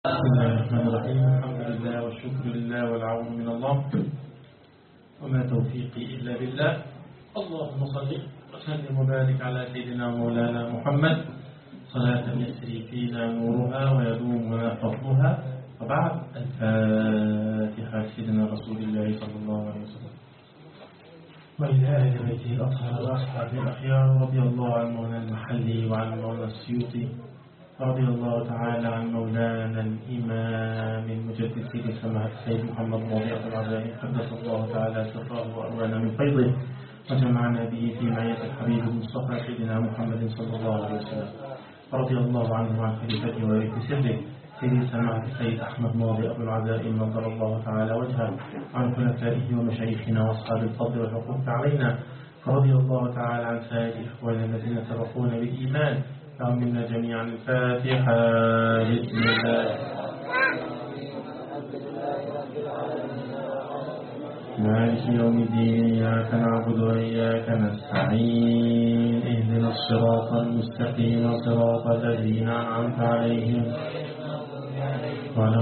بسم الله الرحمن الرحيم. الحمد لله والشكر لله والعون من الله وما توفيقي إلا بالله. اللهم صل وسلم وبارك على سيدنا مولانا محمد صلاة يسري فينا نورها ويدوم لنا فضلها. وبعد، الفاتحة سيدنا رسول الله صلى الله عليه وسلم وإلى أهل بيته الأطهار وأصحابه الأخيار، رضي الله عن مولانا المحلي وعن مولانا السيوطي، رضي الله تعالى عن مولانا الإمام المجدد سيد سماحة السيد محمد رضي الله عنه، قدس الله تعالى سره وأروانا من فيضه، وجمعنا به في معية الحبيب المصطفى سيدنا محمد صلى الله عليه وسلم. رضي الله عنه وعن خليفته وورث سره سيد سماحة السيد أحمد ماضي أبو العزائم نظر الله تعالى وجهه، وعن خلفائه ومشايخنا وأصحاب الفضل والحقوق علينا. رضي الله تعالى عن سائر إخواننا الذين سبقونا بالإيمان. لهم منا جميعا الفاتحة. بسم الله. مالك يوم الدين، إياك نعبد وإياك نستعين، اهدنا الصراط المستقيم صراط الذين أنعمت عليهم ولا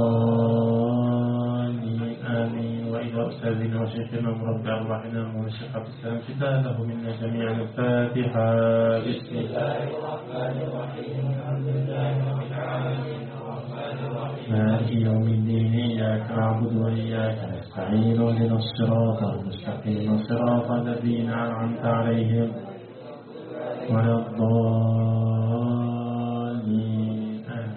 الضالين آمين. وإلى أستاذنا وشيخنا مربع الرحمن والشيخ عبد السلام كتابه منا جميعا الفاتحة. بسم الله الرحمن الرحيم. الحمد لله رب العالمين الرحمن الرحيم مالك يوم الدين، إياك نعبد وإياك نستعين، اهدنا الصراط المستقيم صراط الذين أنعمت عليهم ولا الضالين آمين.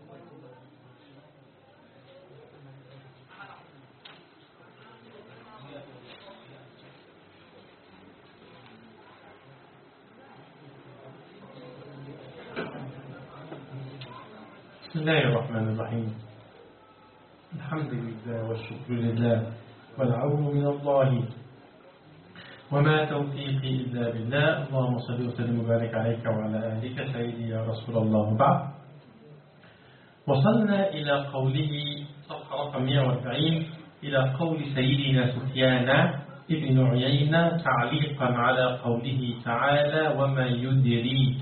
بسم الله الرحمن الرحيم. الحمد لله والشكر لله والعون من الله وما توفيقي إلا بالله. اللهم صل وسلم وبارك عليك وعلى آلك سيدي يا رسول الله. بعد، وصلنا إلى قوله صفحة رقم 140، إلى قول سيدنا سفيان ابن عيينة تعليقا على قوله تعالى وما يدريك.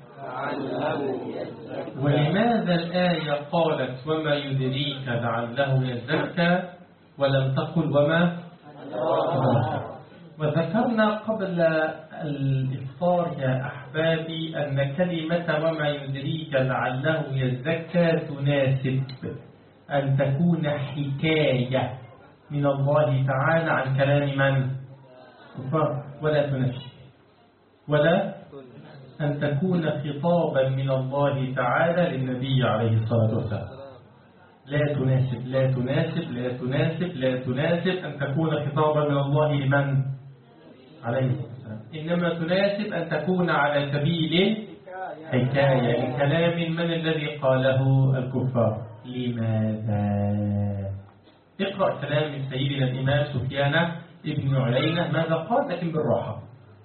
ولماذا الآية قالت وما يدريك لعله يزكى ولم تقل وما أدراك؟ وذكرنا قبل الإفطار يا أحبابي أن كلمة وما يدريك لعله يزكى تناسب أن تكون حكاية من الله تعالى عن كلام من؟ ولا تنافي، ولا أن تكون خطابا من الله تعالى للنبي عليه الصلاة والسلام. لا تناسب لا تناسب لا تناسب لا تناسب أن تكون خطابا من الله لمن؟ عليه الصلاة والسلام. إنما تناسب أن تكون على سبيل حكاية لكلام من الذي قاله الكفار. لماذا؟ اقرأ كلام من سيدنا الإمام سفيان ابن عيينة ماذا قال، لكن بالراحة.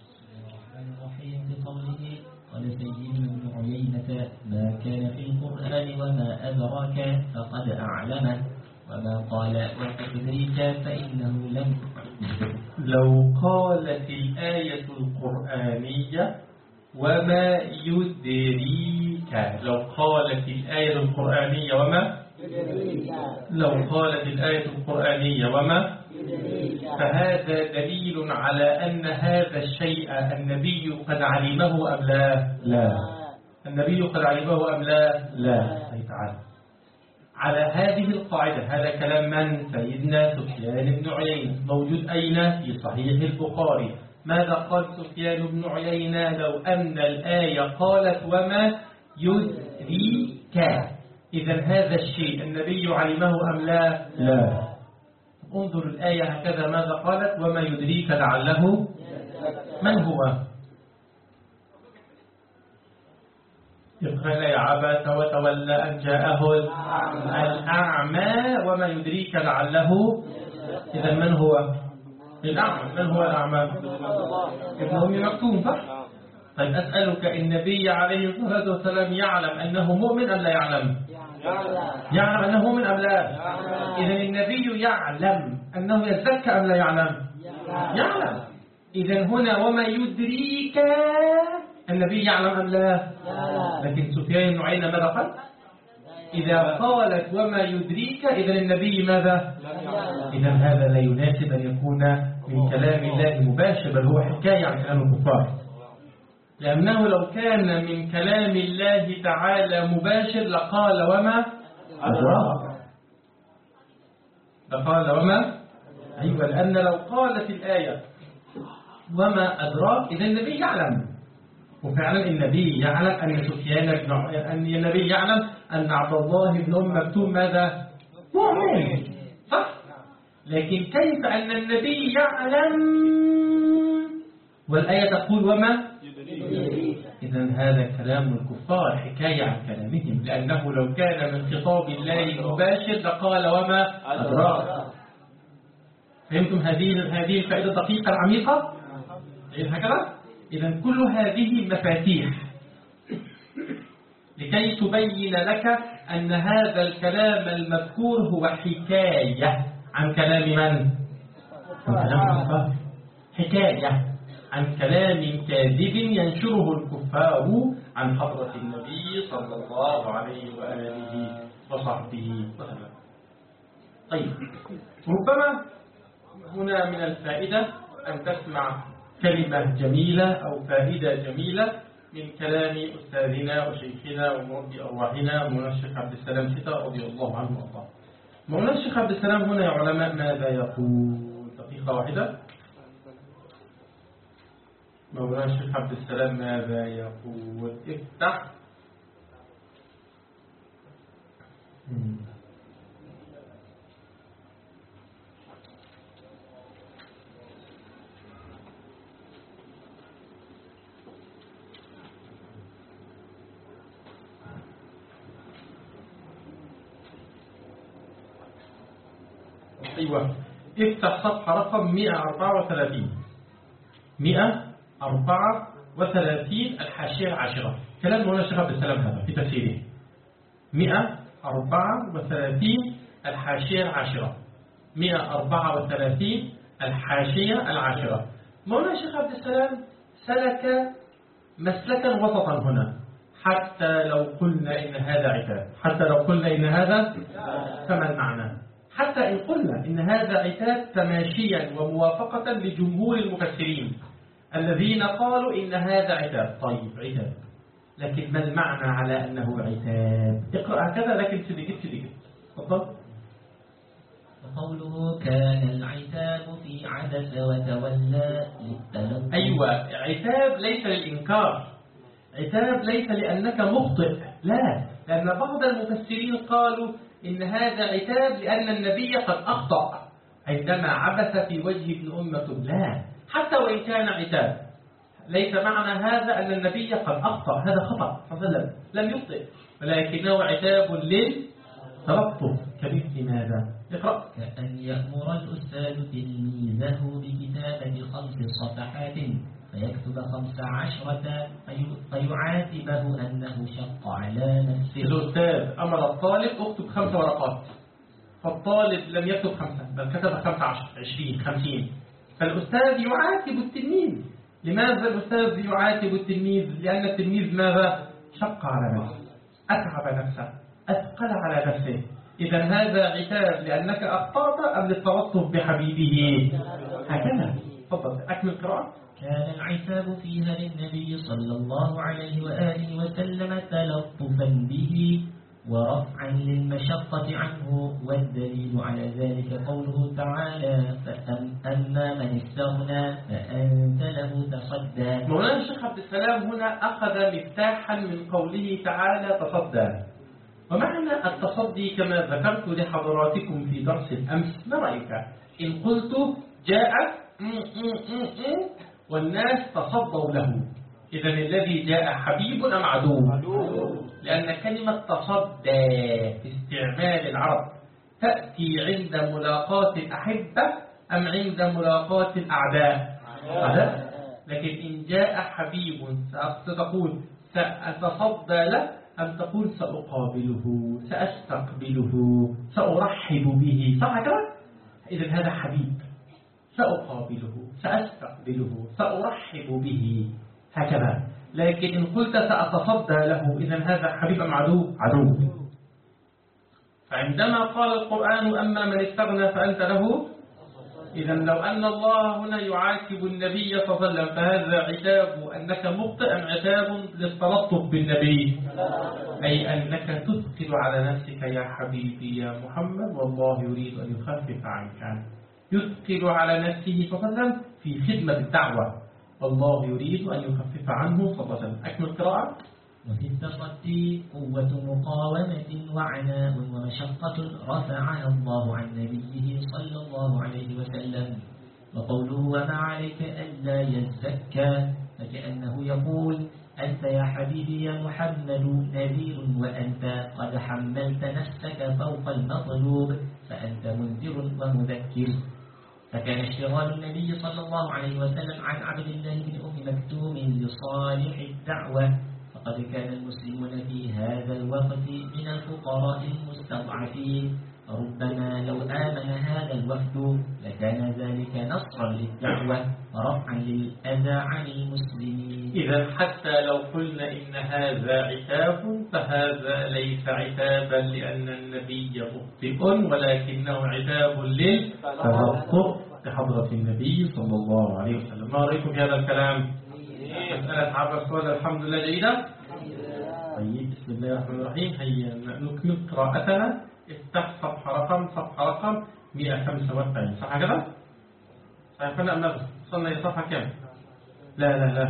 قال سيدنا ابن عيينة ما كان في القرآن وما أدراك فقد أعلمه، وما قال وتدريك فإنه لم. لو قالت الآية القرآنية وما يدريك، لو قالت الآية القرآنية وما يدريك، لو قالت الآية القرآنية وما يدريك، فهذا دليل على أن هذا الشيء النبي قد علمه أم لا؟ لا. النبي قد علمه أم لا؟ لا. تعالى على هذه القاعدة. هذا كلام من؟ سيدنا سفيان بن عيينة، موجود أين؟ في صحيح البخاري. ماذا قال سفيان بن عيينة؟ لو أن الآية قالت وما يدريك، إذا هذا الشيء النبي علمه أم لا؟ لا. انظر الآية هكذا ماذا قالت؟ وما يدريك لعله. من هو؟ اقرأ يا عبس وتولى أن جاءه الأعمى وما يدريك لعله. إذا من هو الأعمى؟ من هو الأعمى؟ ابن أم مكتوم، صح؟ طيب أسألك، النبي عليه الصلاة والسلام يعلم أنه مؤمن أم لا يعلم؟ يعلم أنه مؤمن أم لا؟ إذا النبي يعلم أنه يزكى أم لا يعلم؟ يعلم. إذا هنا وما يدريك النبي يعلم أم لا؟ لكن سفيان بن عيينة ماذا قال؟ إذا قالت وما يدريك إذا النبي ماذا؟ إذا هذا لا يناسب أن يكون من كلام الله مباشر، بل هو حكاية عن كلام الكفار، لأنه لو كان من كلام الله تعالى مباشر لقال وما أدراك، لقال وما، أيوة، لأن لو قالت الآية وما أدراك إذا النبي يعلم، وفعلا النبي يعلم أن سفيان بن أن النبي يعلم أن عبد الله بن أم مكتوم ماذا؟ مؤمن، صح؟ لكن كيف أن النبي يعلم والآية تقول وما يدريك؟ إذن هذا كلام الكفار حكاية عن كلامهم، لأنه لو كان من خطاب الله مباشر لقال وما أدراك. فهمتم هذه الفائدة الدقيقة العميقة؟ هكذا؟ إذن كل هذه مفاتيح لكي تبين لك أن هذا الكلام المذكور هو حكاية عن كلام من؟ عن كلام الكفار، حكاية عن كلام كاذب ينشره الكفار عن حضرة النبي صلى الله عليه وآله وصحبه وسلم. طيب، ربما هنا من الفائدة أن تسمع كلمة جميلة أو فائدة جميلة من كلام أستاذنا وشيخنا ومربي أرواحنا مولانا الشيخ عبد السلام ستة رضي الله عنه وارضاه. مولانا الشيخ عبد السلام هنا يا علماء ماذا يقول؟ دقيقة واحدة. مولانا الشيخ عبد السلام ماذا يقول؟ افتح. أيوة، افتح صفحة رقم 134 134 الحاشية العاشرة. كلام مولانا الشيخ عبد السلام هذا في تفسيره. 134 الحاشية العاشرة، 134 الحاشية العاشرة. مولانا الشيخ عبد السلام سلك مسلكا وسطا هنا، حتى لو قلنا إن هذا عتاب، حتى لو قلنا إن هذا، فما المعنى؟ حتى إن قلنا إن هذا عتاب تماشيا وموافقة لجمهور المفسرين الذين قالوا إن هذا عتاب. طيب عتاب، لكن ما المعنى على أنه عتاب؟ اقرأ هكذا لكن سدقت. تفضل. وقوله كان العتاب في عبس وتولى للتلقي. أيوة، عتاب ليس للإنكار، عتاب ليس لأنك مخطئ، لا، لأن بعض المفسرين قالوا إن هذا عتاب لأن النبي قد أخطأ عندما عبس في وجه ابن أم مكتوم. لا، حتى وإن كان عتاب ليس معنى هذا أن النبي قد أخطأ، هذا خطأ فضلا لم يخطئ، ولكنه عتاب للتلطف. كمثل ماذا؟ اقرأ. كأن يأمر الأستاذ تلميذه بكتابة 5 صفحات فيكتب 15 فيعاتبه أنه شق على نفسه. الأستاذ أمر الطالب اكتب 5 ورقات، فالطالب لم يكتب 5 بل كتب 15 20 50، فالأستاذ يعاتب التلميذ. لماذا الأستاذ يعاتب التلميذ؟ لأن التلميذ ماذا؟ شق على نفسه، أتعب نفسه، أثقل على نفسه. إذا هذا عتاب لأنك أخطأت أم للتلطف بحبيبه؟ هكذا. تفضل أكمل القراءة. كان العتاب فيها للنبي صلى الله عليه وآله وسلم تلطفا به ورفعا للمشقة عنه، والدليل على ذلك قوله تعالى فأما من استغنى فأنت له تصدى. مولانا الشيخ عبد السلام هنا أخذ مفتاحا من قوله تعالى تصدى. ومعنى التصدي كما ذكرت لحضراتكم في درس الأمس، ما رأيك إن قلت جاء والناس تصدوا له؟ إذن الذي جاء حبيب أم عدو؟ لأن كلمة تصدى في استعمال العرب تأتي عند ملاقاة الأحبة أم عند ملاقاة الأعداء؟ لكن إن جاء حبيب ستقول سأتصدى له أم تقول سأقابله، سأستقبله، سأرحب به، صح كده؟ إذن هذا حبيب، سأقابله، سأستقبله، سأرحب به، هكذا. لكن إن قلت سأتصدى له إذن هذا حبيب أم عدو؟ عدو. فعندما قال القرآن أما من استغنى فأنت له، إذا لو أن الله هنا يعاتب النبي صلى الله عليه وسلم فهذا عتاب أنك مخطئ أم عتاب للتلطف بالنبي؟ أي أنك تثقل على نفسك يا حبيبي يا محمد، والله يريد أن يخفف عنك. يثقل على نفسه صلى الله عليه وسلم في خدمة الدعوة، والله يريد أن يخفف عنه صلى الله عليه وسلم. أكمل قراءة. وفي التصدي قوة مقاومة وعناء ومشقة رفعها الله عن نبيه صلى الله عليه وسلم. وقوله وما عليك ألا يزكى فكأنه يقول أنت يا حبيبي يا محمد نذير، وأنت قد حملت نفسك فوق المطلوب، فأنت منذر ومذكر. فكان اشتغال النبي صلى الله عليه وسلم عن عبد الله بن أم مكتوم لصالح الدعوة، فقد كان المسلمون في هذا الوقت من الفقراء المستضعفين، ربما لو آمن هذا الوفد لكان ذلك نصرا للدعوة ورفعا للأذى عن المسلمين. إذا حتى لو قلنا إن هذا عتاب فهذا ليس عتابا لأن النبي مخطئ، ولكنه عتاب للتبطؤ بحضرة النبي صلى الله عليه وسلم. ما رأيكم في هذا الكلام؟ مسألة عبر السؤال الحمد لله جيدة. طيب بسم الله الرحمن الرحيم. هيا نكمل قراءتنا. افتح صفحة رقم 145. صح كده؟ صحيح كنا أم نفس وصلنا إلى صفحة كم؟ لا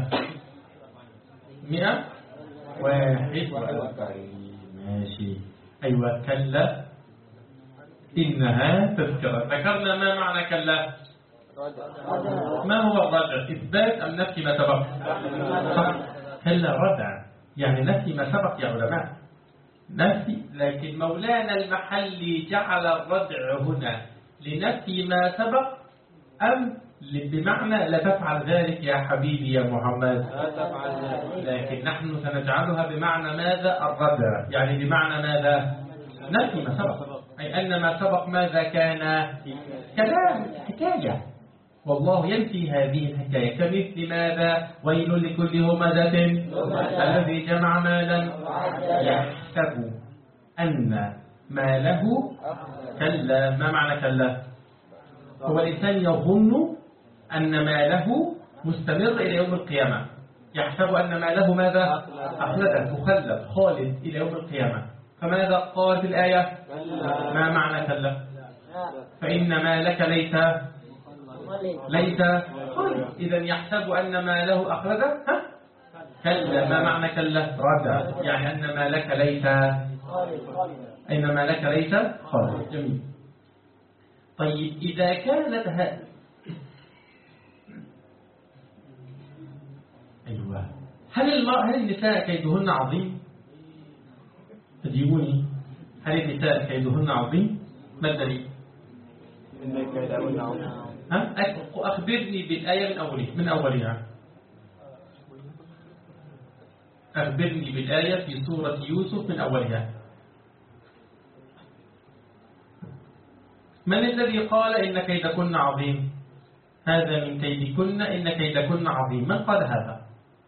141. ماشي. أيوة. كلا إنها تذكرة. ذكرنا ما معنى كلا؟ ما هو الرجع؟ إثبات أم نفي ما سبق؟ كلا ردع يعني نفي ما سبق يا علماء، نفي. لكن مولانا المحلي جعل الردع هنا لنفي ما سبق أم بمعنى لا تفعل ذلك يا حبيبي يا محمد؟ لا تفعل ذلك. لكن نحن سنجعلها بمعنى ماذا؟ الردع يعني بمعنى ماذا؟ نفي ما سبق، أي أن ما سبق ماذا كان؟ كلام حكاية، والله ينفي هذه الحكاية. كمثل ماذا؟ ويل لكل همزة الذي جمع مالا يحسب أن ماله كلا. ما معنى كلا؟ هو الإنسان يظن أن ماله مستمر إلى يوم القيامة، يحسب أن ماله ماذا؟ أخلده مخلد خالد إلى يوم القيامة. فماذا قال في الآية؟ ما معنى كلا؟ فإن مالك ليس إذا يحسب أن ماله أخلده كلا. ما معنى كلا؟ ردع يعني أن مالك ليس خالد. جميل. طيب إذا كانت أيوة. هل النساء كيدهن عظيم؟ تجيبوني. هل النساء كيدهن عظيم؟ ما الدليل؟ أخبرني بالآية من أولها. أخبرني بالآية في سورة يوسف من أولها. من الذي قال إن كيدكن عظيم؟ هذا من كيدكن إن كيدكن عظيم. من قال هذا؟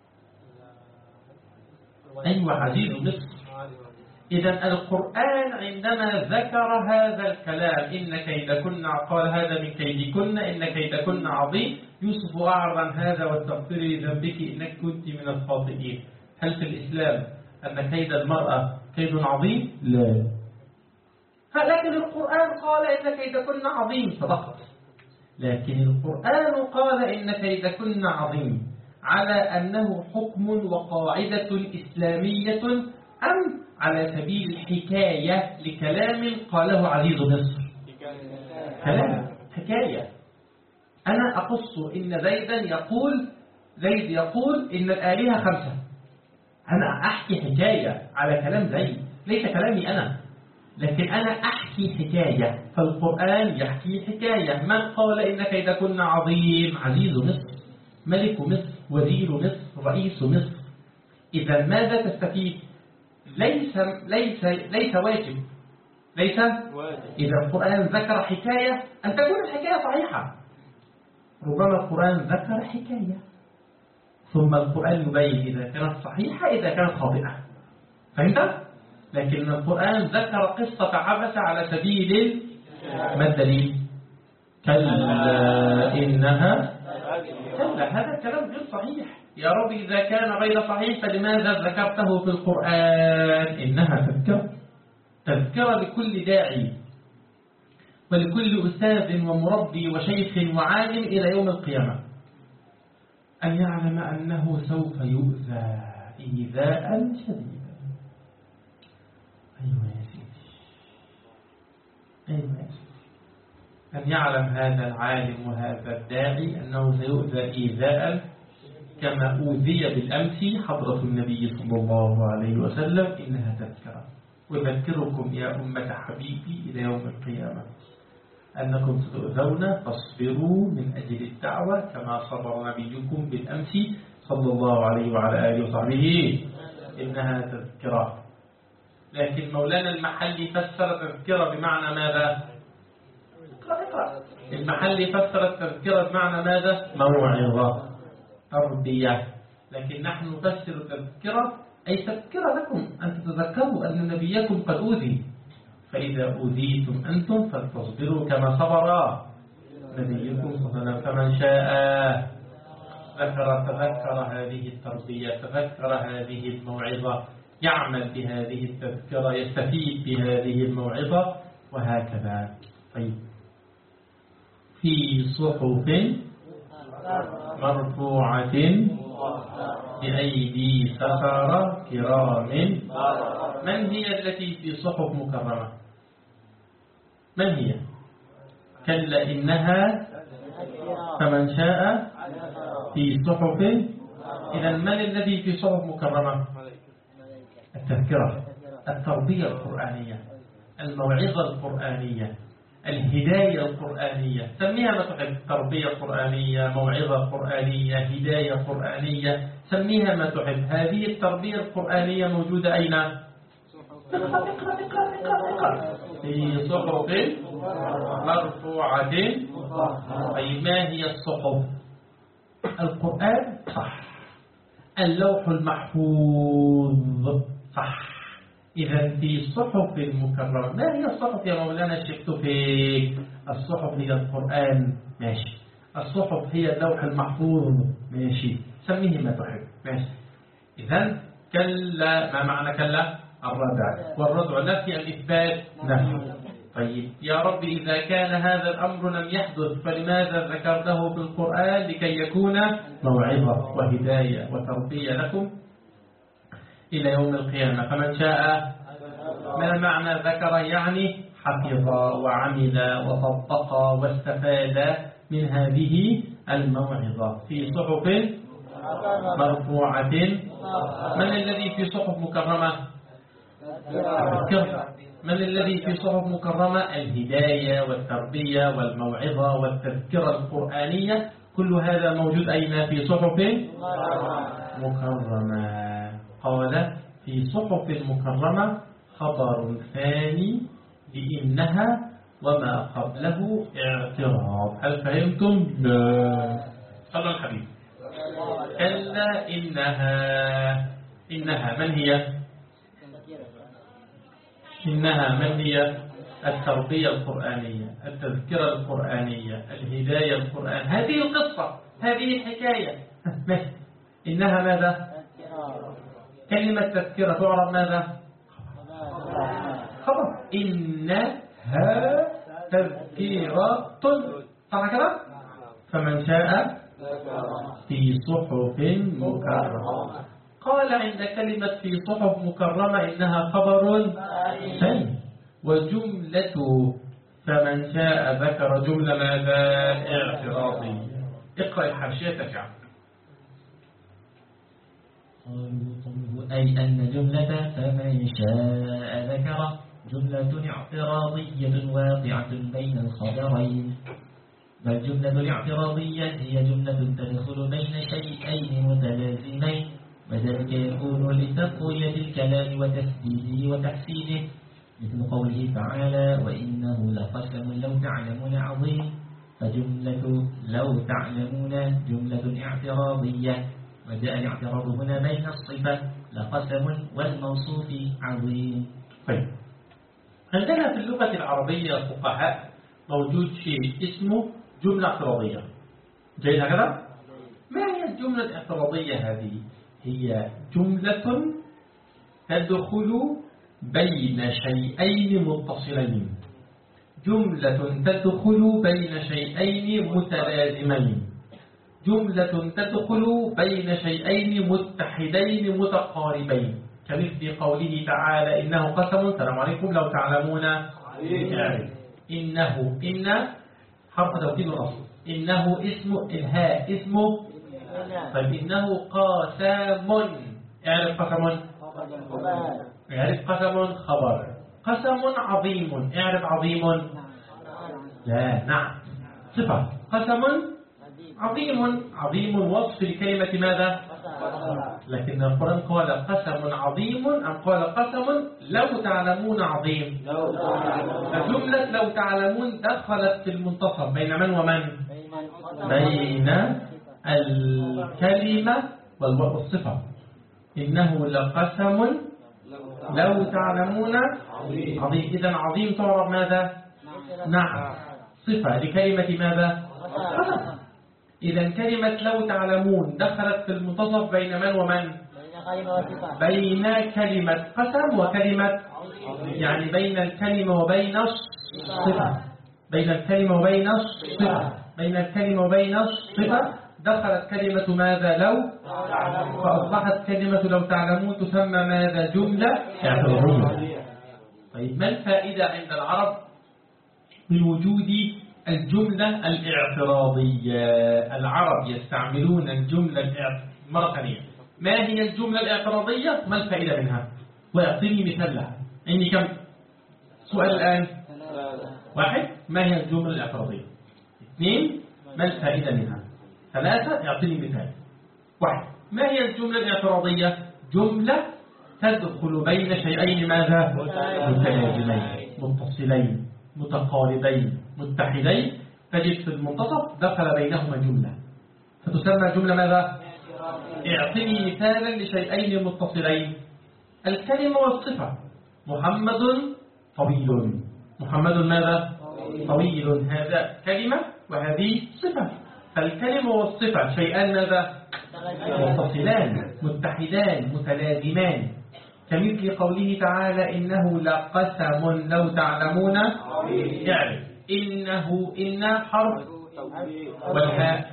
أيوة عزيز مصر. إذا القرآن عندما ذكر هذا الكلام إن كيدكن قال هذا من كيدكن إن كيدكن عظيم. يوسف أعرض عن هذا واستغفري لذنبك إنك كنت من الخاطئين. هل في الإسلام أن كيد المرأة كيد عظيم؟ لا. لكن القرآن قال إن كيدكن عظيم. صدقت. لكن القرآن قال إن كيدكن عظيم على أنه حكم وقاعدة إسلامية أم على سبيل الحكاية لكلام قاله عزيز مصر؟ كلام حكاية. أنا أقص إن زيد يقول إن الآلهة 5. أنا أحكي حكاية على كلام زيد، ليس كلامي أنا، لكن أنا أحكي حكاية. فالقرآن يحكي حكاية. من قال إن كيدكن عظيم؟ عزيز مصر، ملك مصر، وزير مصر، رئيس مصر. إذا ماذا تستفيد؟ ليس واجب. إذا القرآن ذكر حكاية أن تكون الحكاية صحيحة. ربما القرآن ذكر حكاية ثم القرآن يبين إذا كانت صحيحة إذا كانت خاطئة. فهمت؟ لكن القرآن ذكر قصة عبس على سبيل ما الدليل؟ كلا إنها كلا. هذا الكلام غير صحيح. يا رب إذا كان غير صحيح فلماذا ذكرته في القرآن؟ إنها تذكرة لكل داعي ولكل أستاذ ومربي وشيخ وعالم إلى يوم القيامة أن يعلم أنه سوف يؤذى إيذاء شديدا. أيوة يا سيدي، أيوة يا سيدي، أن يعلم هذا العالم وهذا الداعي أنه سيؤذى إيذاء كما أوذي بالأمس حضرة النبي صلى الله عليه وسلم. إنها تذكرة. وذكركم يا أمة حبيبي إلى يوم القيامة أنكم ستؤذون فاصبروا من أجل الدعوة كما صبر نبيكم بالأمس صلى الله عليه وعلى آله وصحبه. إنها تذكرة. لكن مولانا المحلي فسر تذكرة بمعنى ماذا؟ المحلي فسر التذكرة بمعنى ماذا؟ موعظة، تربية. لكن نحن نفسر التذكرة أي تذكرة لكم أن تتذكروا أن نبيكم قد أوذي، فإذا أوذيتم أنتم فلتصبروا كما صبر نبيكم صلى الله عليه وسلم. فمن شاء تذكر هذه التربية، تذكر هذه الموعظة، يعمل بهذه التذكرة، يستفيد بهذه الموعظة، وهكذا. طيب، في صحف مرفوعة بأيدي سفرة كرام. من هي التي في صحف مكرمة؟ من هي؟ كلا إنها فمن شاء في صحف. إذا من الذي في صحف مكرمة؟ التذكرة، التربية القرآنية، الموعظة القرآنية، الهداية القرآنية. سميها ما تحب، تربية قرآنية، موعظة قرآنية، هداية قرآنية، سميها ما تحب. هذه التربية القرآنية موجودة أين؟ في صحف مرفوعة. أي ما هي الصحف؟ القرآن صح، اللوح المحفوظ صح. إذا في صحف مكرمة. ما هي الصحف يا مولانا الشيخ توفيق؟ الصحف هي القرآن، ماشي. الصحف هي اللوح المحفوظ، ماشي. سميه ما تحب، ماشي. إذا كلا، ما معنى كلا؟ الردع، والردع نفي الإثبات نفي. طيب يا رب إذا كان هذا الأمر لم يحدث فلماذا ذكرته في القرآن؟ لكي يكون موعظة وهداية وتربية لكم إلى يوم القيامة. فمن شاء، ما معنى ذكر؟ يعني حفظ وعمل وطبق واستفاد من هذه الموعظة. في صحف مرفوعة. من الذي في صحف مكرمة؟ من الذي في صحف مكرمة؟ الهداية والتربية والموعظة والتذكرة القرآنية. كل هذا موجود أين؟ في صحف مكرمة. قال في صحف مكرمة خبر ثاني لإنها وما قبله اعتراض. هل فهمتم؟ لا. صلى الحبيب. كلا إنها من هي؟ إنها من هي؟ التربية القرآنية، التذكرة القرآنية، الهداية القرآن. هذه القصة، هذه الحكاية. إنها ماذا؟ كلمة تذكرة تعرف ماذا؟ خبر. إنها تذكرة، صح كده؟ فمن شاء في صحف مكرمة. قال عند كلمة في صحف مكرمة إنها خبر ثاني، وجملة فمن شاء ذكر جملة ماذا؟ اعتراضية. اقرأ حاشيتك يا عم. أي أن جملة فمن شاء ذكر جملة اعتراضية واقعة بين الخبرين. والجملة الاعتراضية هي جملة تدخل بين شيئين متلازمين، وذلك يكون لتقوية الكلام وتسديده وتحسينه، مثل قوله تعالى وإنه لقسم لو تعلمون عظيم. فجملة لو تعلمون جملة اعتراضية، وجاء الاعتراض هنا بين الصفة لقسم والموصوف عظيم. طيب، عندنا في اللغة العربية فقهاء موجود شيء اسمه جملة اعتراضية. جيد هكذا؟ ما هي الجملة الاعتراضية هذه؟ هي جملة تدخل بين شيئين متصلين، جملة تدخل بين شيئين متلازمين، جملة تدخل بين شيئين متحدين متقاربين، كمثل قوله تعالى إنه قسم. السلام عليكم. لو تعلمون يعني إنه، إن حرف توكيد الأصل، إنه اسم الهاء اسمه. طيب إنه قاسم، اعرف قسم، اعرف قسم خبر، قسم عظيم، اعرف عظيم. لا نعم صفة، قسم عظيم، عظيم وصف لكلمة ماذا؟ لكن القرآن قال قسم عظيم أم قال قسم لو تعلمون عظيم؟ فجملة لو تعلمون دخلت في المنتصف بين من ومن؟ بين الكلمة والصفة. إنه لقسم لو تعلمون عظيم. إذن عظيم تعرف ماذا؟ نعم صفة لكلمة ماذا؟ قسم. إذن كلمة لو تعلمون دخلت في المنتصف بين من ومن؟ بين كلمة قسم وكلمة، يعني بين الكلمة وبين الصفة، بين الكلمة وبين الصفة، بين الكلمة وبين الصفة دخلت كلمة ماذا؟ لو، فأصبحت كلمة لو تعلمون تسمى ماذا؟ جملة اعتراضية. طيب ما الفائدة عند العرب من وجود الجملة الاعتراضية؟ العرب يستعملون الجملة مرة ثانية. ما هي الجملة الاعتراضية؟ ما الفائدة منها؟ ويعطيني مثال لها. عندي كم سؤال الآن؟ واحد، ما هي الجملة الاعتراضية؟ اثنين، ما الفائدة منها؟ ثلاثة، يعطيني مثال. واحد، ما هي الجملة الاعتراضية؟ جملة تدخل بين شيئين ماذا؟ متلازمين متصلين متقاربين متحدين، تجد في المنتصف دخل بينهما جملة فتسمى جملة ماذا؟ اعطني مثالا لشيئين متصلين. الكلمة والصفة. محمد طويل، محمد ماذا؟ طويل، هذا كلمة وهذه صفة. فالكلمة والصفة شيئان ماذا؟ متصلان متحدان متلازمان، كمثل قوله تعالى إنه لقسم لو تعلمون. يعني إنه، إن حرف والهاء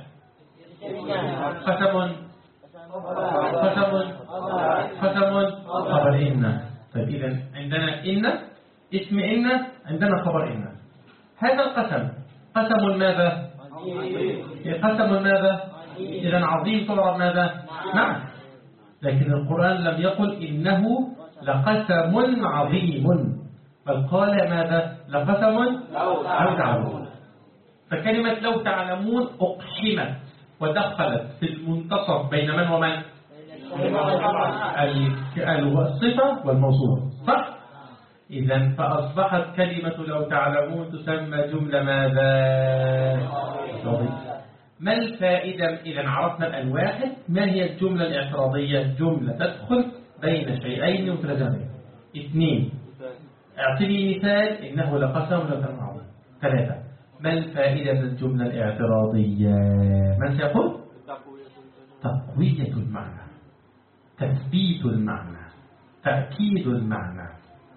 قسم، قسم قسم خبر إن. طيب إذن عندنا إن اسم إن، عندنا خبر إن. هذا القسم قسم ماذا؟ قسم ماذا؟ إذن عظيم تعرف ماذا؟ نعم. لكن القرآن لم يقل إنه لقسم عظيم، بل قال ماذا؟ لقسم لو تعلمون. فكلمة لو تعلمون أقحمت ودخلت في المنتصف بين من ومن؟ الصفة والموصوف، صح؟ إذن فأصبحت كلمة لو تعلمون تسمى جملة ماذا؟ ما الفائدة؟ إذا عرفنا الآن واحد، ما هي الجملة الاعتراضية؟ جملة تدخل بين شيئين متلازمين. اثنين، اعطني مثال إنه لقسم لو كان عظيم. ثلاثة، ما الفائدة من الجملة الاعتراضية؟ من سيقول؟ تقوية المعنى، تثبيت المعنى، تأكيد المعنى.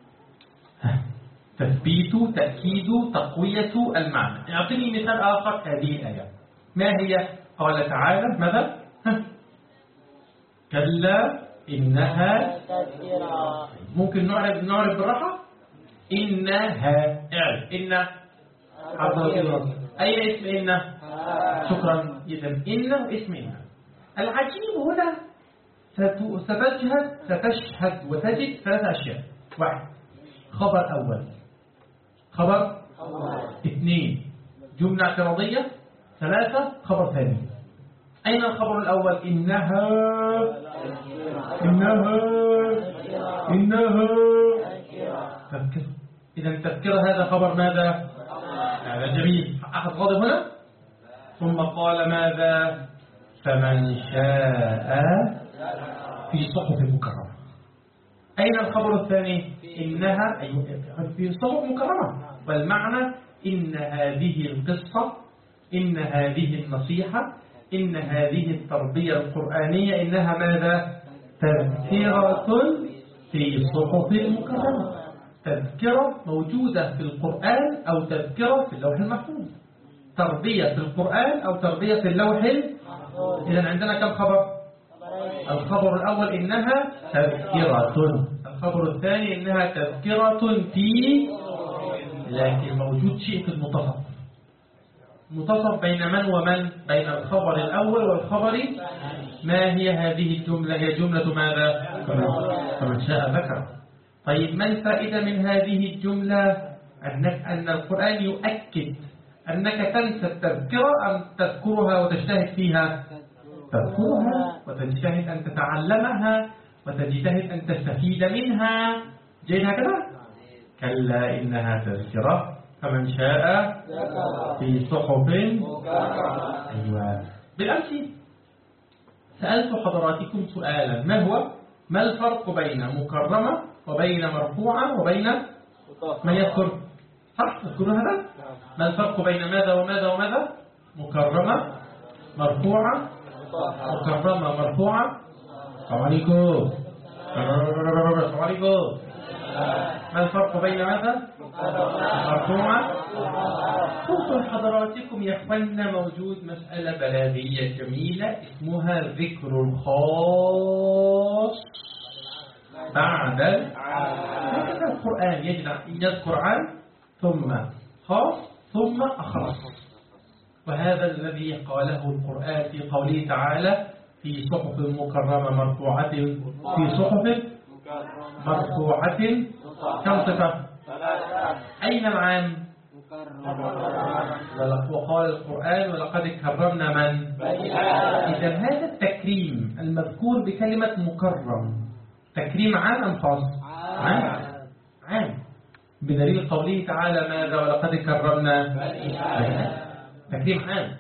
تثبيت، تأكيد، تقوية المعنى. اعطني مثال آخر هذه الآية. ما هي؟ قال تعالى ماذا؟ كلا إنها. ممكن نعرف بالراحة. إنها، اعرف إن حرف توكيد. أين اسم إن؟ شكرا. إذا إن اسم إن. العجيب هنا ستشهد وتجد ثلاث أشياء. واحد، خبر أول، خبر اثنين جملة اعتراضية، ثلاثة خبر ثاني. أين الخبر الأول؟ إنها، إنها، إنها تذكر. إذا التذكرة هذا خبر ماذا؟ هذا جميل. أحد غاضب هنا. ثم قال ماذا؟ فمن شاء في صحف مكرمة. أين الخبر الثاني؟ إنها في صحف مكرمة، والمعنى إن هذه القصة، إن هذه النصيحة، إن هذه التربية القرآنية إنها ماذا؟ تذكرة في صحف مكرمة. تذكرة موجودة في القرآن أو تذكرة في اللوح المحفوظ، تربية في القرآن أو تربية في اللوح. إذن عندنا كم خبر؟ الخبر الأول إنها تذكرة، الخبر الثاني إنها تذكرة في، لكن موجود شيء في المنتصف. منتصف بين من ومن؟ بين الخبر الأول والخبر. ما هي هذه الجملة؟ هي جملة ماذا؟ فمن شاء ذكر. طيب ما الفائدة من هذه الجملة؟ أن القرآن يؤكد أنك تنسى التذكرة أم تذكرها وتجتهد فيها؟ تذكرها وتجتهد أن تتعلمها وتجتهد أن تستفيد منها. جيد هكذا؟ كلا إنها تذكرة فمن شاء في صحف. أيوة. بالأمس سألت حضراتكم سؤالا، ما هو؟ ما الفرق بين مكرمة وبين مرفوعة وبين من يذكر؟ صح؟ تذكرون هذا؟ ما الفرق بين ماذا وماذا وماذا؟ مكرمة مرفوعة، مكرمة مرفوعة. السلام عليكم. السلام عليكم. ما الفرق بين ماذا؟ مرفوعة. قلت لحضراتكم يا اخوانا موجود مسألة بلاغية جميلة اسمها ذكر الخاص بعد هكذا القرآن يذكر عن ثم خاص ثم أخص، وهذا الذي قاله القرآن في قوله تعالى في صحف مكرمة مرفوعة، في صحف مرفوعة كم صفة؟ أين العام؟ وقال القرآن ولقد كرمنا من؟ إذا هذا التكريم المذكور بكلمة مكرم تكريم عام أم خاص؟ عام، بدليل قوله تعالى ماذا؟ ولقد كرمنا. تكريم عام.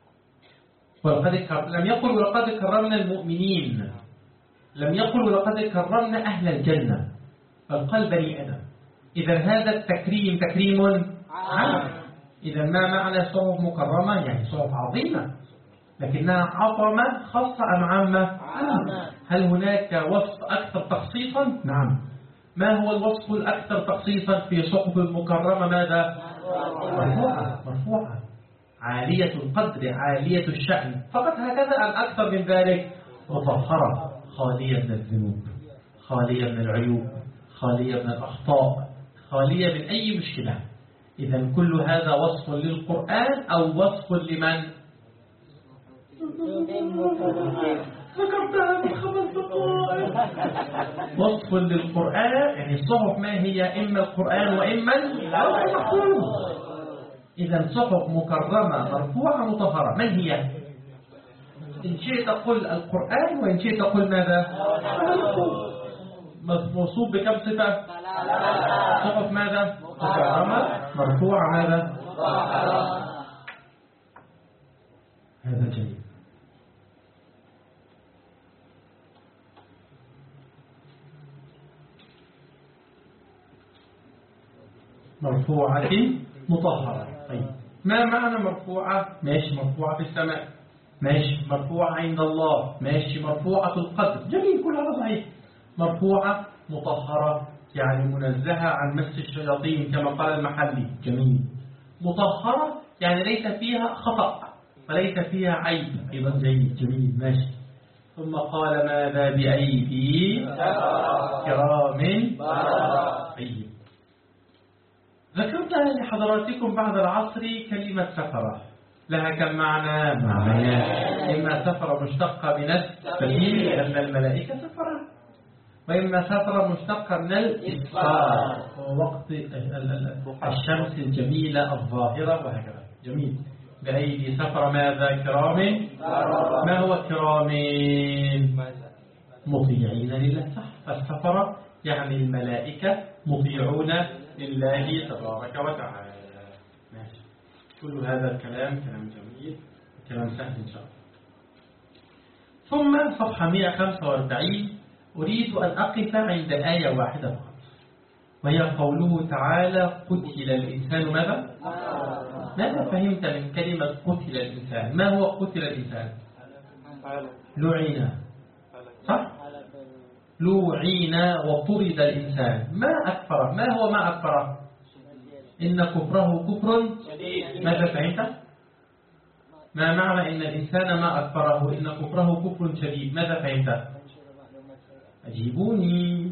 لم يقل ولقد كرمنا المؤمنين، لم يقل ولقد كرمنا أهل الجنة، بل قال بني آدم. إذا هذا التكريم تكريم عام. إذا ما معنى صحف مكرمة؟ يعني صحف عظيمة، لكنها عظمة خاصة أم عامة؟ هل هناك وصف أكثر تخصيصا؟ نعم. ما هو الوصف الأكثر تخصيصا في صحف المكرمة؟ ماذا؟ مرفوعة عالية القدر عالية الشأن فقط، هكذا أم أكثر من ذلك؟ مطهرة، خالية من الذنوب، خالية من العيوب، خالية من الأخطاء، خالية من أي مشكلة. إذا كل هذا وصف للقرآن أو وصف لمن؟ ذكرتها من 5 دقائق. وصف للقرآن، يعني الصحف ما هي؟ إما القرآن وإما المحفوظ. إذا صحف مكرمة مرفوعة مطهرة، من هي؟ إن شئت قل القرآن وإن شئت قل ماذا؟ موصوف بكم صفة؟ صحف ماذا؟ مكرمة مرفوعة ماذا؟ هذا جيد. مرفوعة مطهرة. طيب ما معنى مرفوعة؟ ماشي، مرفوعة في السماء، ماشي، مرفوعة عند الله، ماشي، مرفوعة القدر، جميل، كل هذا صحيح. مرفوعة مطهرة يعني منزهة عن مس الشياطين كما قال المحلي، جميل. مطهرة يعني ليس فيها خطأ وليس فيها عيب، أيضا جيد، جميل، ماشي. ثم قال ماذا؟ بأيدي كرام طيب. ذكرت لحضراتكم بعد العصر كلمة سفرة، لها كم معنى؟ إما سفرة مشتقة من السفير أن الملائكة سفرة، وإما سفرة مشتقة من الإسفار وقت الشمس الجميلة الظاهرة وهكذا، جميل. بأيدي سفرة ماذا؟ كرام. ما هو كرام؟ مطيعين لله، صح. فالسفرة يعني الملائكة مطيعون لله تبارك وتعالى. ماشي. كل هذا الكلام كلام جميل، كلام سهل إن شاء الله. ثم صفحة 145 أريد أن أقف عند آية واحدة فقط، وهي قوله تعالى قتل الإنسان ماذا؟ ماذا فهمت من كلمة قتل الإنسان؟ ما هو قتل الإنسان؟ لعن، صح؟ لعن وطرد الإنسان. ما أكفره؟ ما هو ما أكفره؟ إن كفره كفر. ماذا فهمت؟ ما معنى إن الإنسان ما أكفره؟ إن كفره كفر شديد. ماذا فهمت؟ أجيبوني.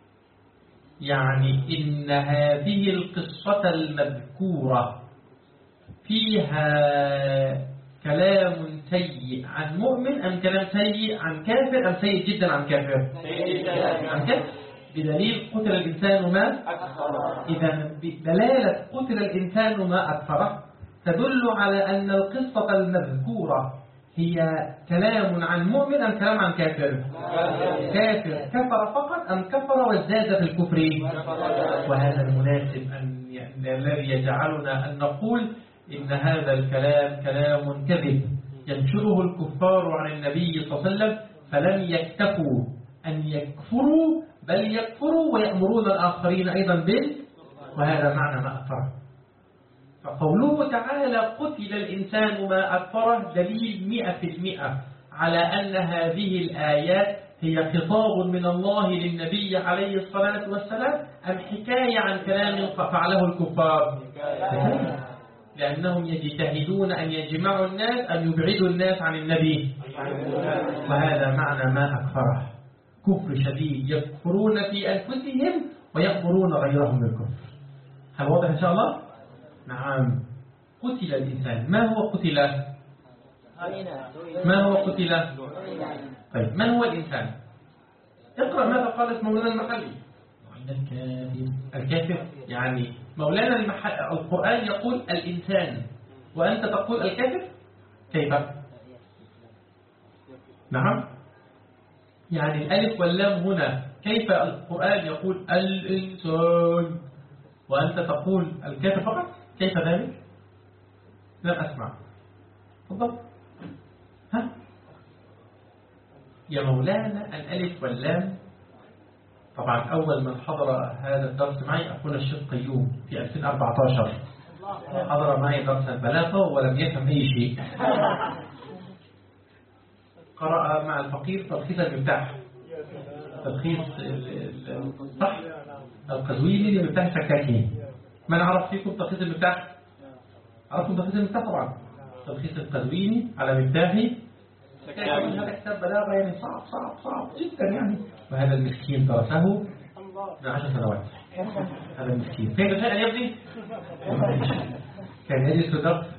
يعني إن هذه القصة المذكورة فيها كلام سيء عن مؤمن أم كلام سيء عن كافر أم سيء جدا عن كافر؟ عن كافر. بدليل قتل الإنسان ما أكفره. إذا بدلالة قتل الإنسان ما أكفره تدل على أن القصة المذكورة هي كلام عن مؤمن أم كلام عن كافر؟ كافر. كفر فقط أم كفر وازداد في الكفر؟ وهذا المناسب الذي يجعلنا أن نقول إن هذا الكلام كلام كذب ينشره الكفار عن النبي صلى الله عليه وسلم، فلم يكتفوا أن يكفروا بل يكفروا ويأمرون الآخرين أيضا به، وهذا معنى ما أكفره. فقوله تعالى قتل الإنسان ما أكفره دليل 100% على أن هذه الآيات هي خطاب من الله للنبي عليه الصلاة والسلام أم حكاية عن كلام فعله الكفار؟ لأنهم يجتهدون أن يجمعوا الناس أن يبعدوا الناس عن النبي، وهذا معنى ما أكفره. كفر شديد يكفرون في أنفسهم ويأمرون غيرهم بالكفر. هل واضح إن شاء الله؟ نعم. قتل الإنسان. ما هو قتل؟ ما هو قتل؟ طيب من هو الإنسان؟ اقرأ ماذا قالت مولانا المحلي. الكافر. يعني مولانا القرآن يقول الإنسان وأنت تقول الكافر؟ كيف؟ نعم. يعني الألف واللام هنا كيف القرآن يقول الإنسان وأنت تقول الكافر فقط؟ كيف ذلك؟ لم أسمع. تفضل. ها؟ يا مولانا الألف واللام. طبعا أول من حضر هذا الدرس معي أخونا الشيخ قيوم في 2014 حضر معي درس البلاغة ولم يفهم أي شيء. قرأ مع الفقير تلخيص المفتاح، تلخيص صح القزويني لمفتاح السكاكين. من عرف فيكم تلخيص المفتاح؟ عرفتم تلخيص المفتاح؟ طبعا تلخيص القزويني على مفتاحي. هذا كتاب بلاغة يعني صعب جدا يعني، وهذا المسكين درسه من 10 سنوات. هذا المسكين فين شيء يا ابني؟ كان يجلس في درس.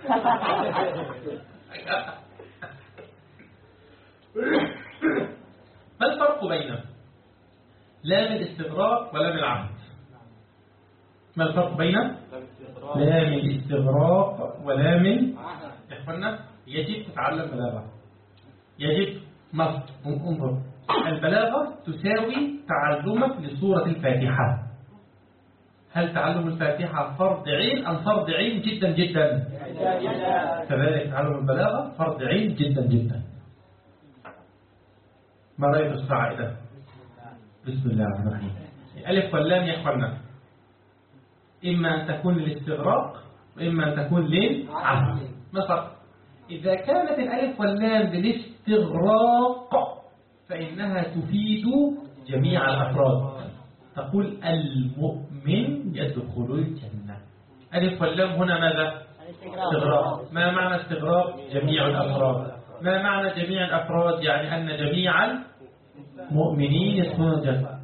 ما الفرق بين لام الاستغراق ولام العهد؟ ما الفرق بين لام الاستغراق ولام العهد؟ يا اخوانا يجب تتعلم بلاغة، يجب مصر. انظر، البلاغة تساوي تعلمك لسورة الفاتحة. هل تعلم الفاتحة فرض عين أم فرض عين جدا جدا؟ كذلك تعلم البلاغة فرض عين جدا جدا. ما رأيك أستاذ عائدة؟ بسم الله الرحمن الرحيم. الألف واللام يا اخوانا إما أن تكون للاستغراق وإما أن تكون للعهد. مثلا إذا كانت الألف واللام للاستغراق فإنها تفيد جميع الأفراد. تقول المؤمن يدخل الجنة. ألف واللام هنا ماذا؟ استغراق. ما معنى استغراق؟ جميع الأفراد. ما معنى جميع الأفراد؟ يعني أن جميع المؤمنين يدخلون الجنة.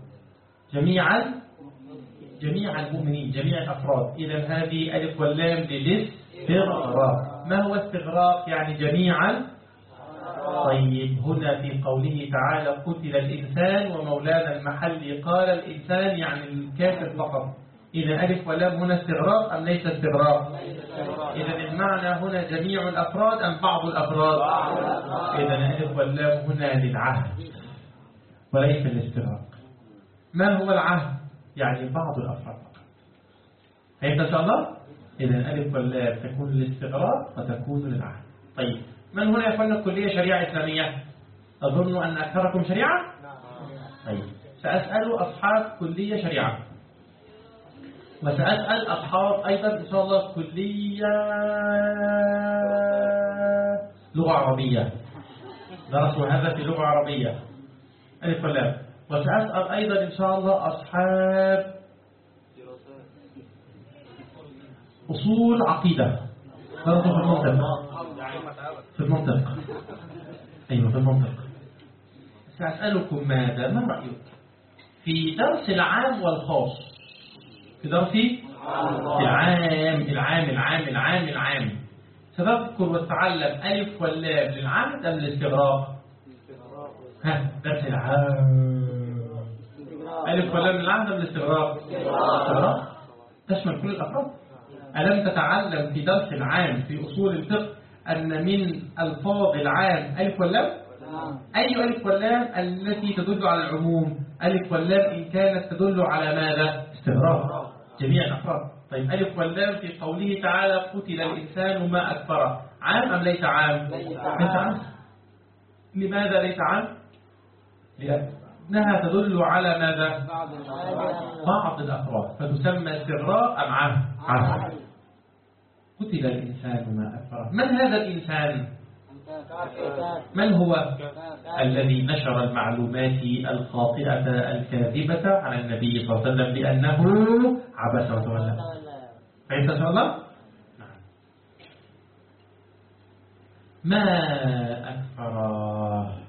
جميع المؤمنين، جميع الأفراد. إذا هذه ألف واللام للاستغراق. ما هو استغراق؟ يعني جميعا. طيب هنا في قوله تعالى قتل الإنسان ومولانا المحلي قال الإنسان يعني الكافر فقط. إذا ألف واللام هنا استغراق أم ليس استغراق؟ إذا المعنى هنا جميع الأفراد أم بعض الأفراد؟ إذا ألف واللام هنا للعهد وليس الاستغراق. ما هو العهد؟ يعني بعض الأفراد. فهمت إن شاء الله؟ إذا ألف واللام تكون للاستغراق وتكون للعهد. طيب من هنا يفعل الكلية شريعة إسلامية؟ أظن أن أكثركم شريعة؟ طيب سأسأل أصحاب كلية شريعة، وسأسأل أصحاب أيضا إن شاء الله كلية لغة عربية، درسوا هذا في لغة عربية ألف واللام. وسأسأل أيضا إن شاء الله أصحاب أصول عقيدة، درسوا في المنطق، في المنطق، أيوة في المنطق. سأسألكم ماذا، ما رأيك في درس العام والخاص؟ في درس العام ستذكر وتتعلم ألف واللام للعام أم للاستغراق؟ ها، درس العام ألف واللام للعام أم للاستغراق؟ استغراق تشمل كل الأفراد. ألم تتعلم في درس العام في أصول الفقه أن من ألفاظ العام ألف واللام؟ أي ألف واللام التي تدل على العموم؟ ألف واللام إن كانت تدل على ماذا؟ استغراق جميع الأفراد. طيب ألف واللام في قوله تعالى قتل الإنسان ما أكفره، عام أم ليس عام؟ ليس عام. لماذا ليس عام؟ لأنها تدل على ماذا؟ بعض الأفراد، فتسمى استغراق أم عام؟ عام. قتل الإنسان ما أكفره. من هذا الإنسان؟ من هو؟ الذي نشر المعلومات الخاطئة الكاذبة على النبي صلى الله عليه وسلم بأنه عبس وتولى. فهمت إن شاء الله؟ نعم. ما أكفره.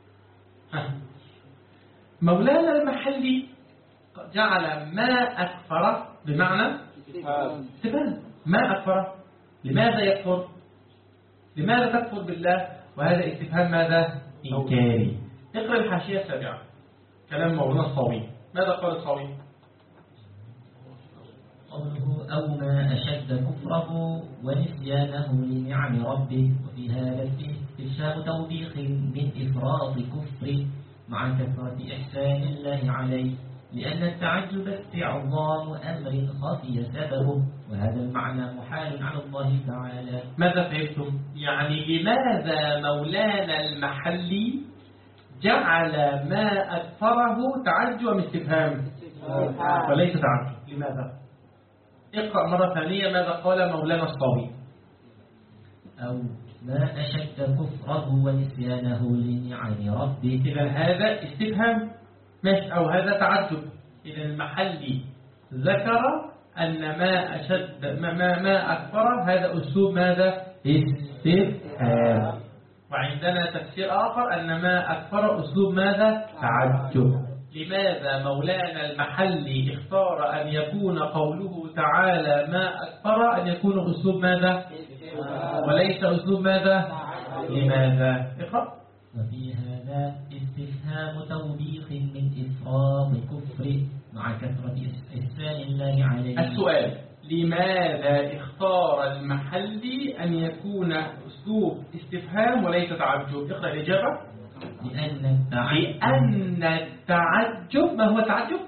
مولانا المحلي جعل ما أكفره بمعنى استفهام. ما أكفره، لماذا يكفر؟ لماذا تكفر بالله؟ وهذا استفهام ماذا؟ إنكاري. اقرأ الحاشية السابعة، كلام مولانا الصاوي. ماذا قال الصاوي؟ قوله أو ما أشد كفره ونسيانه لنعم ربه، وفي هذا استفهام توبيخ من إفراط كفره مع كثرة إحسان الله عليه، لأن التعجب استعظام أمر خفي سببه، وهذا المعنى محال على الله تعالى. ماذا فهمتم؟ يعني لماذا مولانا المحلي جعل ما أكفره تعجب استفهام وليس تعجب؟ لماذا؟ اقرأ مرة ثانية ماذا قال مولانا الصاوي. أو ما أشد كفره ونسيانه لنعم ربه. إذا هذا استفهام ماشي، أو هذا تعجب. إذا المحلي ذكر أن ما أشد ما أكفر هذا أسلوب ماذا؟ استفهام. وعندنا تفسير آخر أن ما أكفر أسلوب ماذا؟ تعجب. لماذا مولانا المحلي اختار أن يكون قوله تعالى ما أكفر أن يكون أسلوب ماذا؟ وليس أسلوب ماذا؟ لماذا؟ اقرأ. وفي هذا استفهام توبيخ من إفراط كفر مع كثرة إحسان الله عليه. السؤال: لماذا اختار المحلي أن يكون أسلوب استفهام وليس تعجب؟ اقرأ الإجابة. لأن التعجب ما هو التعجب؟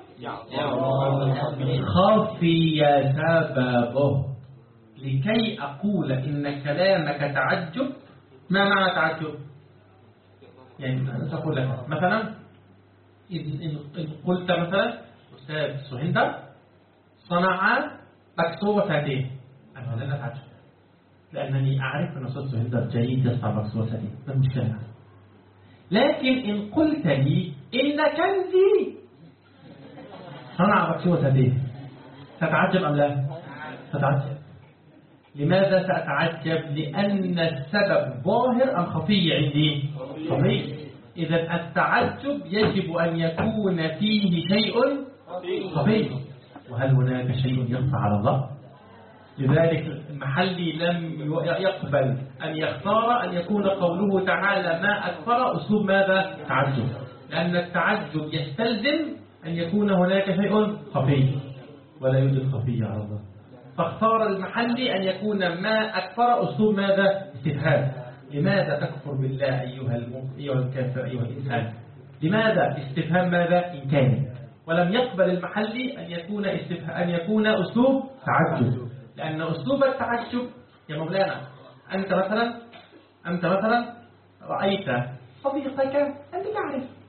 خفي سببه. لكي أقول إن كلامك تعجب، ما معنى تعجب؟ يعني أقول لك مثلا إن قلت مثلا أستاذ سهندر صنع بكسوتين، أنا لن أتعجب لأنني أعرف أن أستاذ سهندر جيد يصنع بكسوتين، ما المشكلة؟ لكن إن قلت لي إن كنزي صنع بكسوتين ستعجب أم لا؟ ستعجب. لماذا سأتعجب؟ لأن السبب ظاهر أم خفي عندي؟ خفي. إذا التعجب يجب أن يكون فيه شيء خفي، وهل هناك شيء يخفى على الله؟ لذلك المحلي لم يقبل أن يختار أن يكون قوله تعالى ما أكفر أسلوب ماذا؟ تعجب، لأن التعجب يستلزم أن يكون هناك شيء خفي، ولا يوجد خفي على الله. فاختار المحلي أن يكون ما أكفر أسلوب ماذا؟ استفهام. لماذا تكفر بالله أيها الكافر أيها الإنسان؟ لماذا؟ استفهام ماذا؟ إنكاري. ولم يقبل المحلي أن يكون أسلوب تعجب، لأن أسلوب التعجب يا مولانا أنت مثلا رأيت صديقك، أنت تعرف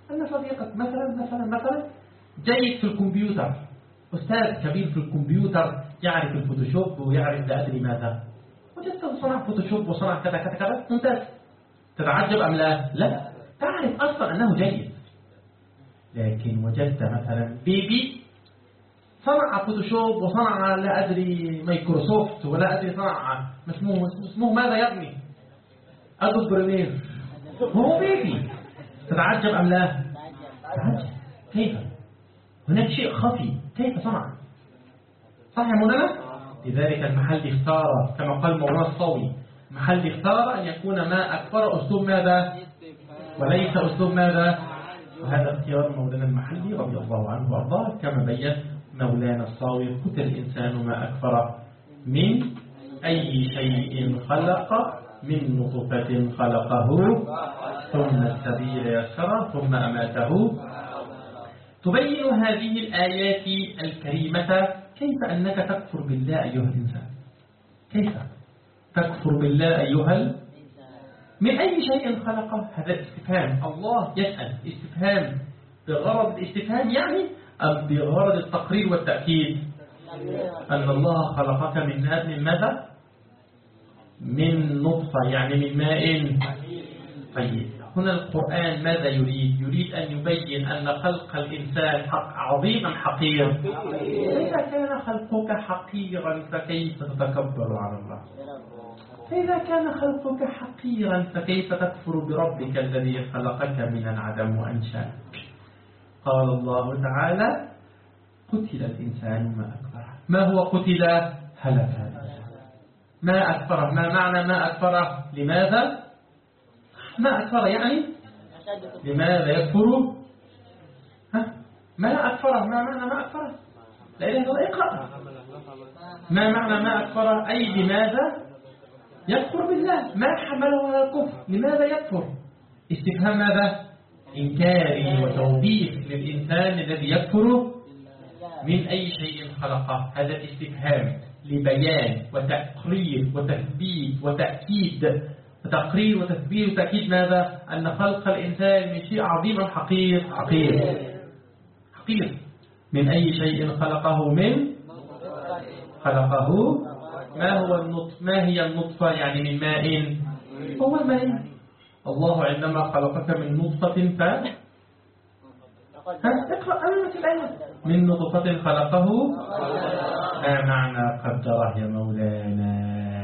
أن صديقك مثلا جيد في الكمبيوتر، أستاذ كبير في الكمبيوتر، يعرف الفوتوشوب ويعرف لا أدري ماذا، وجدته صنع فوتوشوب وصنع كذا كذا كذا، ممتاز. تتعجب أم لا؟ لا، تعرف أصلا أنه جيد. لكن وجدت مثلا بيبي صنع فوتوشوب وصنع لا أدري مايكروسوفت ولا أدري صنع اسمه ماذا يا ابني؟ أدوب بريمير. هو بيبي. تتعجب أم لا؟ تتعجب. كيف؟ هناك شيء خفي، كيف صنع؟ صح يا مولانا؟ لذلك المحل اختار كما قال مولانا الصاوي، محل اختار أن يكون ما أكبر أسلوب ماذا؟ وليس أسلوب ماذا؟ وهذا اختيار مولانا المحلي رضي الله عنه وأرضاه، كما بين مولانا الصاوي: قتل الإنسان ما أكبر من أي شيء خلق، من نطفة خلقه ثم السبيل يسره ثم أماته. تبين هذه الآيات الكريمة كيف أنك تكفر بالله أيها الإنسان. كيف تكفر بالله أيها من أي شيء خلقه؟ هذا استفهام، الله يسأل استفهام بغرض الاستفهام يعني أم بغرض التقرير والتأكيد؟ أن الله خلقك من ماذا؟ من نطفة، يعني من ماء. طيب هنا القرآن ماذا يريد؟ يريد أن يبين أن خلق الإنسان عظيم أم حقير؟ إذا كان خلقك حقيرا فكيف تتكبر على الله؟ فإذا كان خلقك حقيرا فكيف تكفر بربك الذي خلقك من العدم وأنشأك؟ قال الله تعالى: قتل الإنسان ما أكفره. ما هو قتل؟ هلك الإنسان. ما أكفره، ما معنى ما أكفره؟ لماذا؟ ما أكفره يعني لماذا يكفر؟ ما أكفره، ما معنى ما أكفره؟ لا إله إلا الله. اقرأ. ما معنى ما أكفره؟ أي لماذا يكفر بالله؟ ما حمله على الكفر؟ لماذا يكفر؟ استفهام ماذا؟ إنكاري وتوبيخ للإنسان الذي يكفر من أي شيء خلقه. هذا الاستفهام لبيان وتقرير وتثبيت وتأكيد. تقرير وتثبيت وتأكيد ماذا؟ أن خلق الإنسان من شيء عظيم حقير. حقير. من أي شيء خلقه؟ من خلقه. ما هو النطفة؟ ما هي النطفة؟ يعني من ماء. هو الماء. الله عندما خلقك من نطفة اقرأ أمامك الآية. من نطفة خلقه. ما معنى قدره يا مولانا؟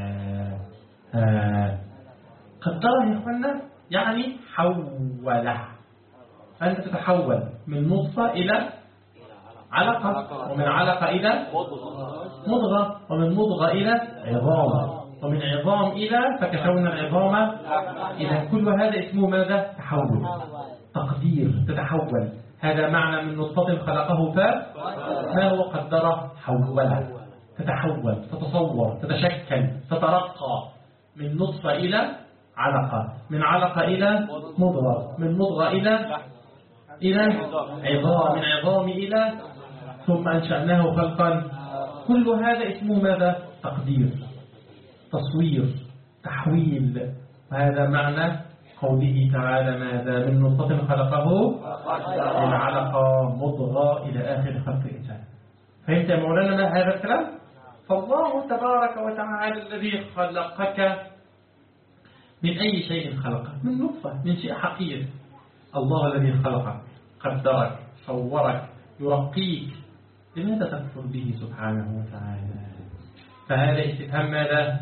قدره يا أخوانا يعني حوله. أنت تتحول من نطفة إلى علقة، ومن علقة إلى مضغة، ومن مضغة إلى عظام، ومن عظام إلى فكسونا العظام إلى. كل هذا اسمه ماذا؟ تحول، تقدير، تتحول. هذا معنى من نطفة خلقه ما هو قدره؟ حوله. تتحول، تتصور، تتشكل، تترقى من نطفة إلى علقة، من علقة إلى مضغة، من مضغة إلى عظام، من عظام إلى ثم أنشأناه خلقا. كل هذا اسمه ماذا؟ تقدير، تصوير، تحويل. وهذا معنى قوله تعالى ماذا؟ من نطفة خلقه من علقة مضغة إلى آخر خلق الإنسان. فهمت يا مولانا ما هذا الكلام؟ فالله تبارك وتعالى الذي خلقك من أي شيء خلقك؟ من نطفة، من شيء حقير. الله الذي خلقك، قدرك، صورك، يرقيك. لماذا تكفر به سبحانه وتعالى؟ فهذا استفهام ماذا؟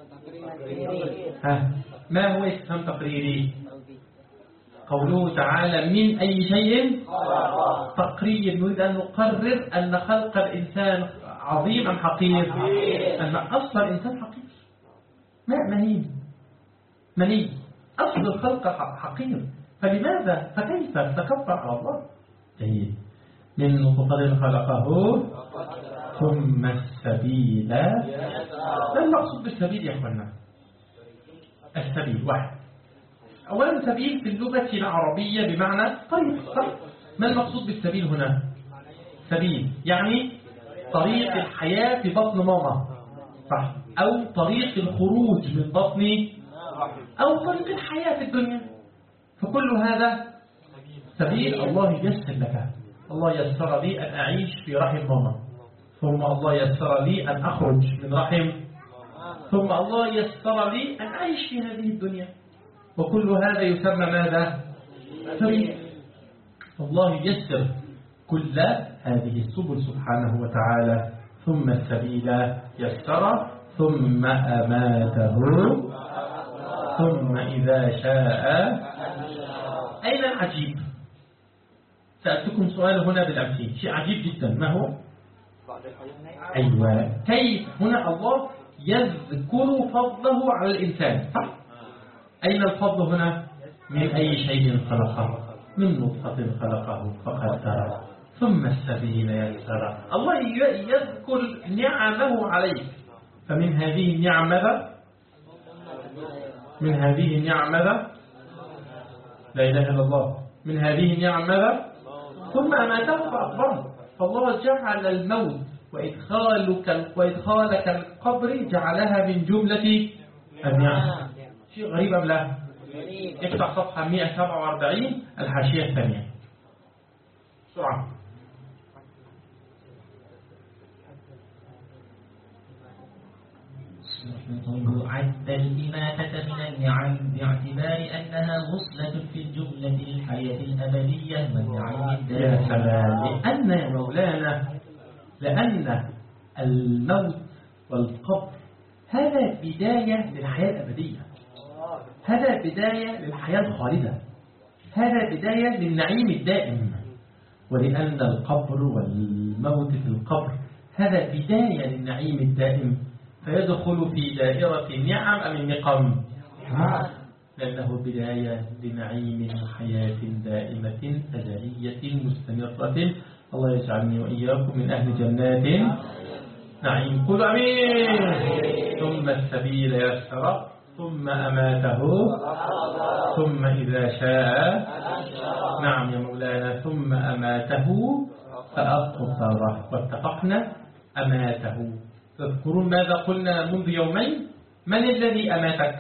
ما هو استفهام تقريري؟ قوله تعالى من أي شيء تقرير. نريد أن نقرر أن خلق الإنسان عظيم أم حقير؟ أن أصل الإنسان حقير، مني أصل الخلق حقير. فلماذا؟ فكيف تكفر على الله؟ جيد. من نطفة خلقه ثم السبيل. ما المقصود بالسبيل يا أخوانا؟ السبيل واحد. أولا سبيل في اللغة العربية بمعنى طريق، صح؟ ما المقصود بالسبيل هنا؟ سبيل يعني طريق الحياة في بطن ماما، صح؟ أو طريق الخروج من بطن، أو طريق الحياة في الدنيا. فكل هذا سبيل الله ييسر لك. الله يسر لي أن أعيش في رحم ماما، ثم الله يسر لي أن أخرج من رحم، ثم الله يسر لي أن أعيش في هذه الدنيا، وكل هذا يسمى ماذا؟ سبيل. الله ييسر كل هذه السبل سبحانه وتعالى. ثم السبيل يسر ثم أماته ثم إذا شاء. أين العجيب؟ سألتكم سؤال هنا بالأمثيل، شيء عجيب جدا. ما هو؟ أيوة، كيف هنا الله يذكر فضله على الإنسان؟ صح؟ أين الفضل هنا؟ من أي شيء خلقه؟ من نطفة خلقه فقدره ثم السبيل يسره. الله يذكر نعمه عليك. فمن هذه النعمة، من هذه النعمة لا إله إلا الله، من هذه النعمة ثم أماته فأخبره. فالله جعل الموت وإدخالك القبر جعلها من جملة النعم. شيء غريب أم لا؟ افتح صفحة 147 الحاشية الثانية بسرعة. عد الإماتة من النعم باعتبار أنها وصلة في الجملة للحياة الأبدية والنعيم الدائم. يا سلام. لأن يا مولانا، لأن الموت والقبر هذا بداية للحياة الأبدية، هذا بداية للحياة الخالدة، هذا بداية للنعيم الدائم. ولأن القبر والموت في القبر هذا بداية للنعيم الدائم، فيدخل في دائرة النعم أم النقم؟ لأنه بداية لنعيم حياة دائمة أزلية مستمرة. الله يجعلني وإياكم من أهل جنات نعيم. قل أمين. ثم السبيل يسر ثم أماته ثم إذا شاء. نعم يا مولانا. ثم أماته فأقبره. واتفقنا أماته. تذكرون ماذا قلنا منذ يومين؟ من الذي أماتك؟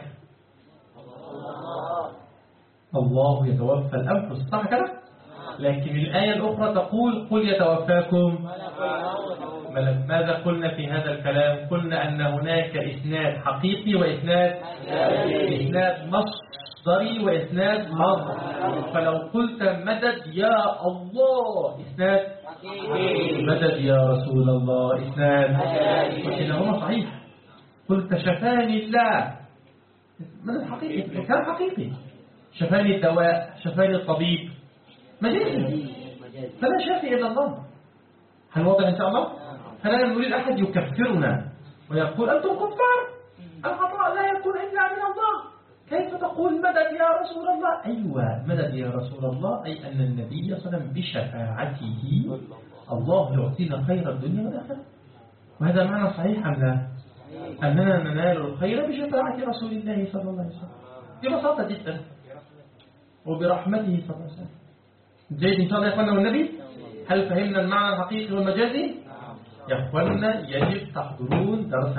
الله يتوفى الأنفس، صح كده؟ لكن الآية الأخرى تقول قل يتوفاكم ملك. ماذا قلنا في هذا الكلام؟ قلنا أن هناك إسناد حقيقي وإسناد مصدري وإسناد مصدري. فلو قلت مدد يا الله إسناد، مدد يا رسول الله إسناد، وكلاهما صحيح. قلت شفاني الله، مدد حقيقي، كان حقيقي. شفاني الدواء، شفاني الطبيب، مجازي. فلا شافي إلا الله. هل واضح إن شاء الله؟ فلا نريد أحد يكفرنا ويقول أنتم كفار، الخطأ لا يكون إلا من الله، كيف تقول مدد يا رسول الله؟ أيوة، مدد يا رسول الله أي أن النبي صلى الله عليه وسلم بشفاعته الله يعطينا خير الدنيا والآخرة. وهذا معنى صحيح أم لا؟ أننا ننال الخير بشفاعة رسول الله صلى الله عليه وسلم ببساطة جدا وبرحمته صلى الله عليه وسلم. جيد إن شاء الله يا أخوانا والنبي. هل فهمنا المعنى الحقيقي والمجازي؟ يا أخوانا يجب تحضرون درس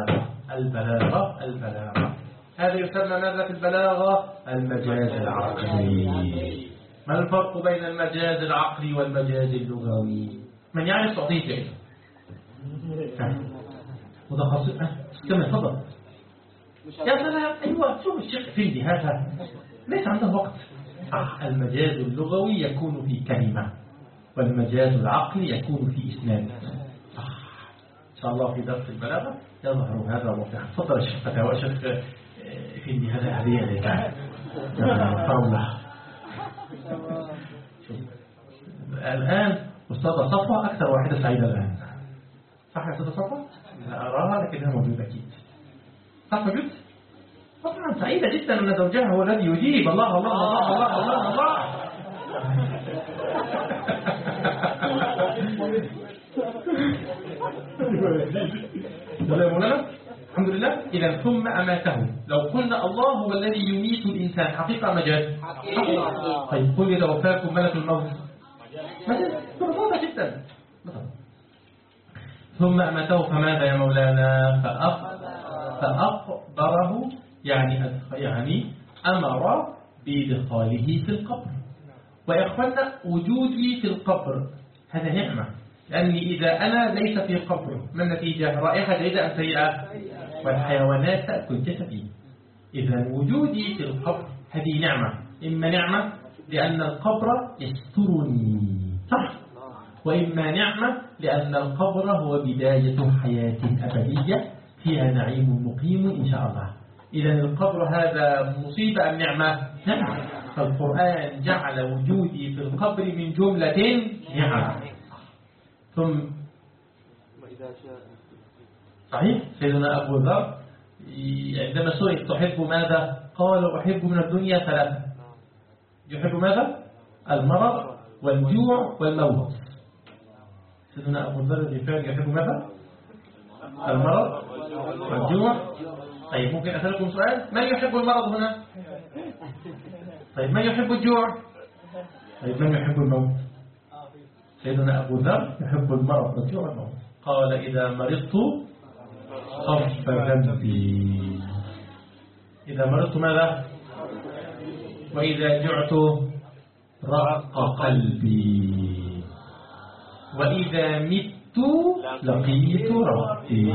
البلاغة. هذا يسمى ماذا في البلاغة؟ المجاز العقلي. ما الفرق بين المجاز العقلي والمجاز اللغوي؟ من يعرف تعطيه جائزة؟ متخصص كما تفضل. يا سلام. أيوة، شوف الشيخ فيدي هذا ليس عنده وقت. المجاز اللغوي يكون في كلمة، والمجاز العقلي يكون في إسناد. إن شاء الله في درس البلاغة يظهر هذا واضحا. تفضل الشيخ فتاوى. شيخ فيدي هذا هدية لك. الآن أستاذة صفوة أكثر واحدة سعيدة الآن، صح يا أستاذة صفوة؟ لا أراها لكنها موجودة أكيد. صح موجود؟ طبعا سعيدة جدا أن زوجها هو الذي يجيب. الله الله الله الله الله الله. ولا مولانا الحمد لله. إذا ثم أماته. لو قلنا الله هو الذي يميت الإنسان، حقيقة مجاز؟ حقيقة. طيب قل يتوفاكم ملك الموت، مجاز ببساطة جدا. ثم أماته فماذا يا مولانا؟ فأقبره، يعني أمر بإدخاله في القبر. ويا إخوانا وجودي في القبر هذا نعمة، لأني إذا أنا ليس في قبر ما النتيجة؟ رائحة جيدة أم سيئة؟ والحيوانات تأكل جسدي. إذا وجودي في القبر هذه نعمة، إما نعمة لأن القبر يسترني صح، وإما نعمة لأن القبر هو بداية حياة أبدية فيها نعيم مقيم إن شاء الله. إذا القبر هذا مصيبة أم نعمة؟ نعمة. فالقرآن جعل وجودي في القبر من جملة نعم. ثم صحيح سيدنا أبو ذر عندما سئل تحب ماذا؟ قال أحب من الدنيا ثلاثة. يحب ماذا؟ المرض والجوع والموت. سيدنا أبو ذر الغفاري يحب ماذا؟ المرض والجوع. طيب ممكن أسألكم سؤال، من يحب المرض هنا؟ طيب من يحب الجوع؟ طيب من يحب الموت؟ سيدنا أبو ذر يحب المرض والجوع والموت. قال إذا مرضت خف ذنبي. إذا مرضت ماذا؟ وإذا جعت رق قلبي، وإذا مت لقيت ربي.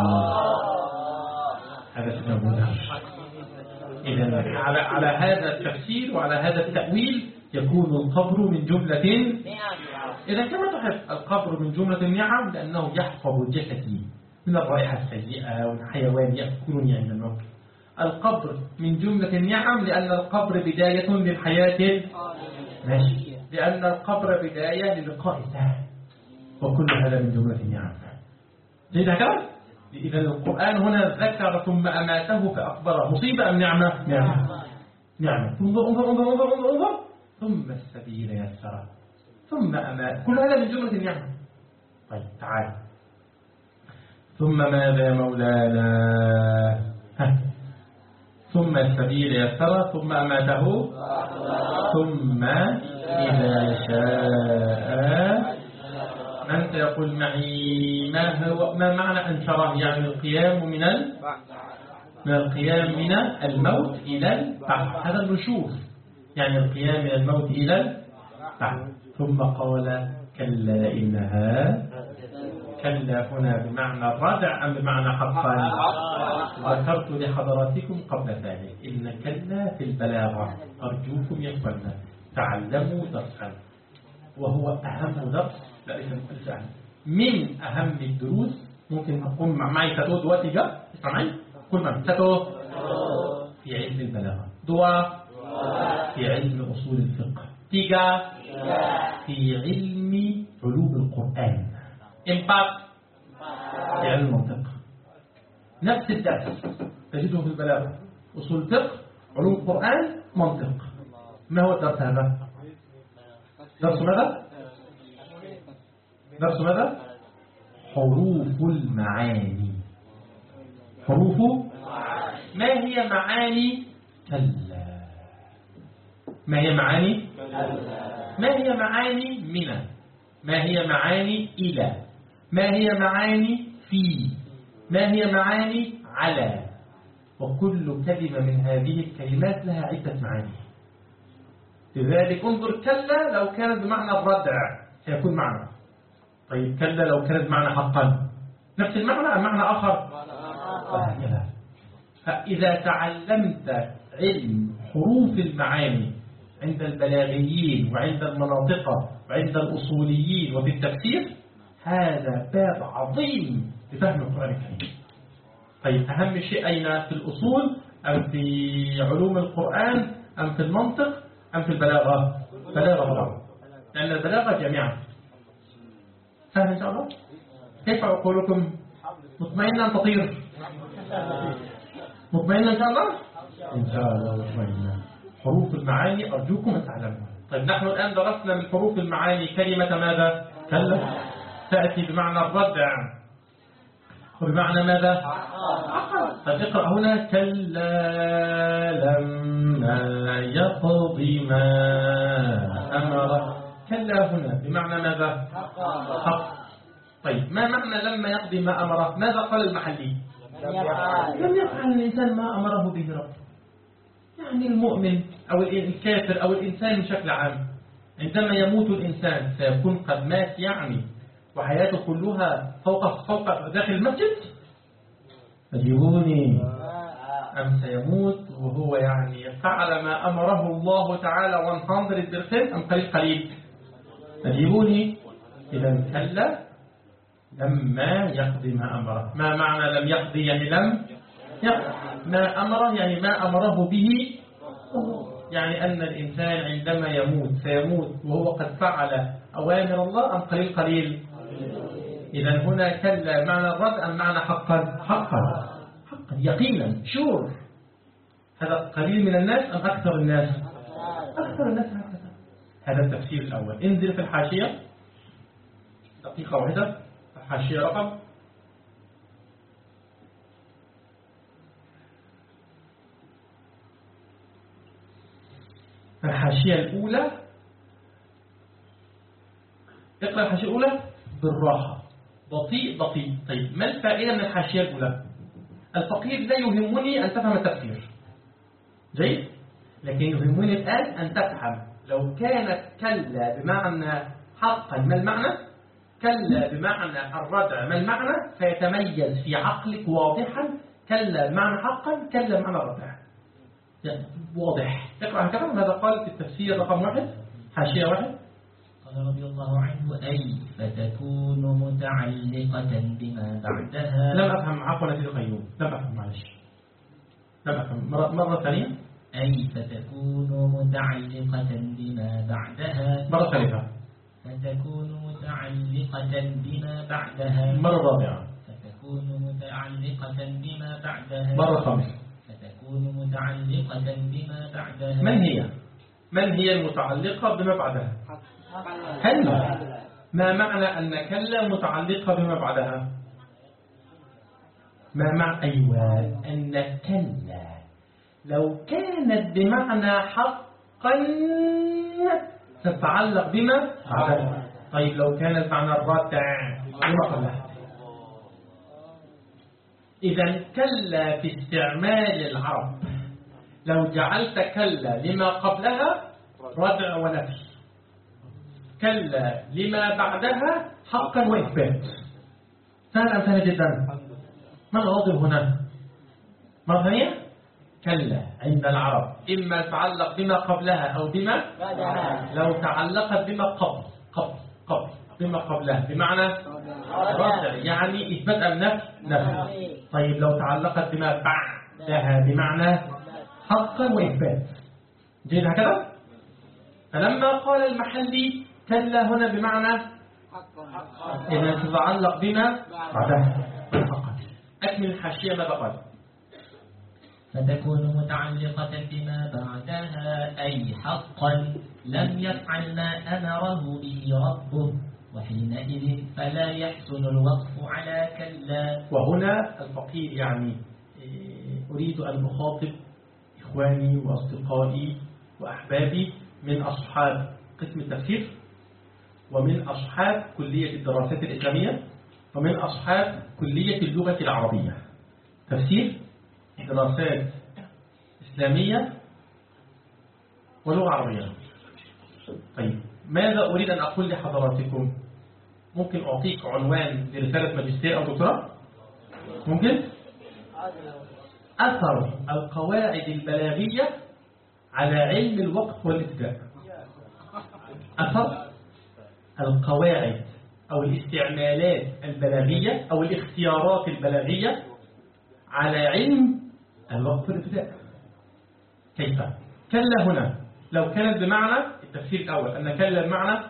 هذا سيدنا أبو ذر. إذا على هذا التفسير وعلى هذا التأويل يكون القبر من جملة. إذا كما تحب القبر من جملة النعم لأنه يحفظ جسدي من الرائحة السيئة والحيوان يأكلني عند الموت. القبر من جملة النعم لأن القبر بداية للحياة ماشي، لأن القبر بداية للقاء الله، وكل هذا من جملة النعم. جيد هكذا؟ إذا القرآن هنا ذكر ثم أماته فأخبره. مصيبة أم نعمة؟ نعمة. انظر ثم السبيل يسره ثم أمات. كل هذا من جملة النعمة. طيب تعال ثم ماذا يا مولانا؟ ثم السبيل يسره ثم أماته ثم إذا شاء. من سيقول معي ما معنى أنشره؟ يعني القيام من القيام من الموت إلى البعث. هذا النشور يعني القيام من الموت إلى البعث. ثم قال كلا إنها. كلا هنا بمعنى الردع أم بمعنى حقا؟ ذكرت لحضراتكم قبل ذلك إن كلا في البلاغة. أرجوكم يا إخوانا تعلموا درسا، وهو أهم درس من أهم الدروس. ممكن أقوم معي ستو دلوقتي جاء اسمعي كل من ستو في علم البلاغة، دواء في علم أصول الفقه، تيجا في علم علوم القرآن، إمباك في علم المنطق. نفس الدرس تجده في البلاغة، أصول الفقه، علوم القرآن، منطق. ما هو الدرس هذا؟ درس ماذا؟ درس ماذا؟ حروف المعاني. حروف ما هي معاني كلا؟ ما هي معاني؟ ما هي معاني من؟ ما هي معاني إلى؟ ما هي معاني في؟ ما هي معاني على؟ وكل كلمة من هذه الكلمات لها عدة معاني. لذلك انظر كلا لو كانت بمعنى الردع سيكون معنى. طيب كلا لو كانت بمعنى حقا نفس المعنى أم معنى آخر؟ وهكذا. فإذا تعلمت علم حروف المعاني عند البلاغيين وعند المناطق وعند الأصوليين وفي التفسير هذا باب عظيم لفهم القرآن الكريم. طيب أهم شيء أين؟ في الأصول أم في علوم القرآن أم في المنطق أم في البلاغة؟ بلاغة طبعا، لأن البلاغة جميعا. سهل إن شاء الله. كيف عقولكم؟ مطمئنة أن تطير؟ مطمئنة إن شاء الله؟ إن شاء الله مطمئنة. حروف المعاني أرجوكم أن تعلموها. طيب نحن الآن درسنا من حروف المعاني كلمة ماذا؟ كلا تأتي بمعنى الردع وبمعنى ماذا؟ طيب اقرأ هنا كلا لما يقضي ما أمر. كلا هنا بمعنى ماذا؟ حق. طيب ما معنى لما يقضي ما أمره؟ ماذا قال المحلي؟ لم يفعل الإنسان ما أمره به ربه. يعني المؤمن أو الكافر أو الإنسان بشكل عام عندما يموت الإنسان سيكون قد مات يعني وحياته كلها فوق داخل المسجد؟ أجيبوني. أم سيموت وهو يعني فعل ما أمره الله تعالى 100% أم قليل؟ أجيبوني. إذا كلا لما يقضي ما أمره. ما معنى لم يقضي؟ يعني لم يقضي ما أمره، يعني ما أمره به، يعني أن الإنسان عندما يموت سيموت وهو قد فعل أوامر الله أم قليل؟ إذا هنا كلا معنى الرد أم معنى حقا يقينا شور. هذا قليل من الناس أم أكثر الناس؟ أكثر الناس هكذا. هذا التفسير الأول. انزل في الحاشية دقيقة واحدة. الحاشية رقم الحاشية الأولى. اقرأ الحاشية الأولى بالراحة، بطيء. طيب ما الفائدة من الحاشية الأولى؟ الفقير لا يهمني أن تفهم التفسير جيد، لكن يهمني الآن أن تفهم لو كانت كلا بمعنى حقا ما المعنى، كلا بمعنى الردع ما المعنى، فيتميز في عقلك واضحا كلا بمعنى حقا، كلا بمعنى الردع واضح. اقرأ هكذا. ماذا قال في التفسير رقم 1 حاشية 1؟ قال رضي الله عنه أي فتكون متعلقة بما بعدها. لم أفهم عفوا سيدي قيوم، لم أفهم معلش، لم أفهم مرة ثانية. أي فتكون متعلقة بما بعدها. مرة ثالثة. فتكون متعلقة بما بعدها. مرة رابعة. فتكون متعلقة بما بعدها. مرة خامسة. فتكون متعلقة بما بعدها. من هي المتعلقة بما بعدها؟ كلا. ما معنى أن كلا متعلقة بما بعدها؟ ما معنى أن كلا لو كانت بمعنى حقا تتعلق بما بعدها. طيب لو كانت بمعنى الردع بما قبلها. إذا كلا في استعمال العرب لو جعلت كلا لما قبلها ردع ونفي، كلا لما بعدها حقا وإثبات. سهل جدا. ما الغاضب هنا؟ مرة ثانية. كلا عند العرب إما تعلق بما قبلها أو بما بعدها. لو تعلقت بما قبل بما قبلها بمعنى ردع يعني إثبات أم نفي. طيب لو تعلقت بما بعدها بمعنى حقا وإثبات. جيد هكذا. فلما قال المحلي كلا هنا بمعنى إذا تتعلق بما بعدها حقا. أكمل الحاشية ماذا قال؟ فتكون متعلقة بما بعدها أي حقا لم يفعل ما أمره به ربه، وحينئذ فلا يحسن الوقف على كلا. وهنا الفقيه يعني أريد أن أخاطب إخواني وأصدقائي وأحبابي من أصحاب قسم التفسير، ومن أصحاب كلية الدراسات الإسلامية، ومن أصحاب كلية اللغة العربية. تفسير، دراسات إسلامية، ولغة عربية. طيب ماذا أريد أن أقول لحضراتكم؟ ممكن أعطيك عنوان لرسالة ماجستير أو دكتوراه؟ ممكن؟ أثر القواعد البلاغية على علم الوقف والإبداع. أثر القواعد أو الاستعمالات البلاغية أو الاختيارات البلاغية على علم الوقف والإبداع. كيف؟ كلا هنا لو كانت بمعنى التفسير الأول أن كلا بمعنى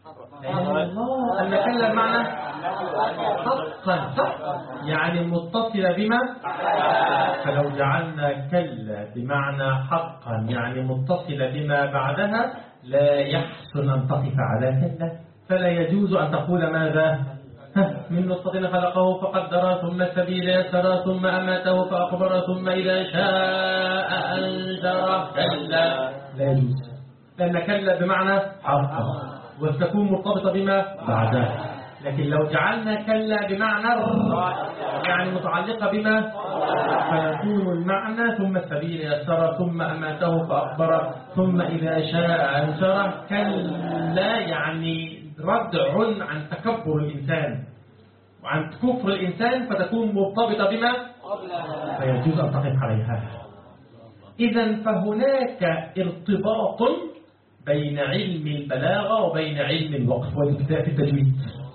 أن كلا بمعنى حقا صح؟ يعني متصلة بما، فلو جعلنا كلا بمعنى حقا يعني متصلة بما بعدها لا يحسن أن تقف على كلا، فلا يجوز أن تقول ماذا؟ من نطفة خلقه فقدر ثم السبيل يسر ثم أماته فأخبر ثم إذا شاء أنشر. كلا لا يجوز، لأن كلا بمعنى حقا وستكون مرتبطة بما بعدها. لكن لو جعلنا كلا بمعنى يعني متعلقة بما، يكون المعنى ثم السبيل يسر ثم أماته فأخبره ثم إذا شاء أنشره. كلا يعني ردع عن تكبر الإنسان وعن كفر الإنسان فتكون مرتبطة بما فيجوز أن تقف عليها. إذن فهناك ارتباط بين علم البلاغة وبين علم الوقف والابتداء في التجويد.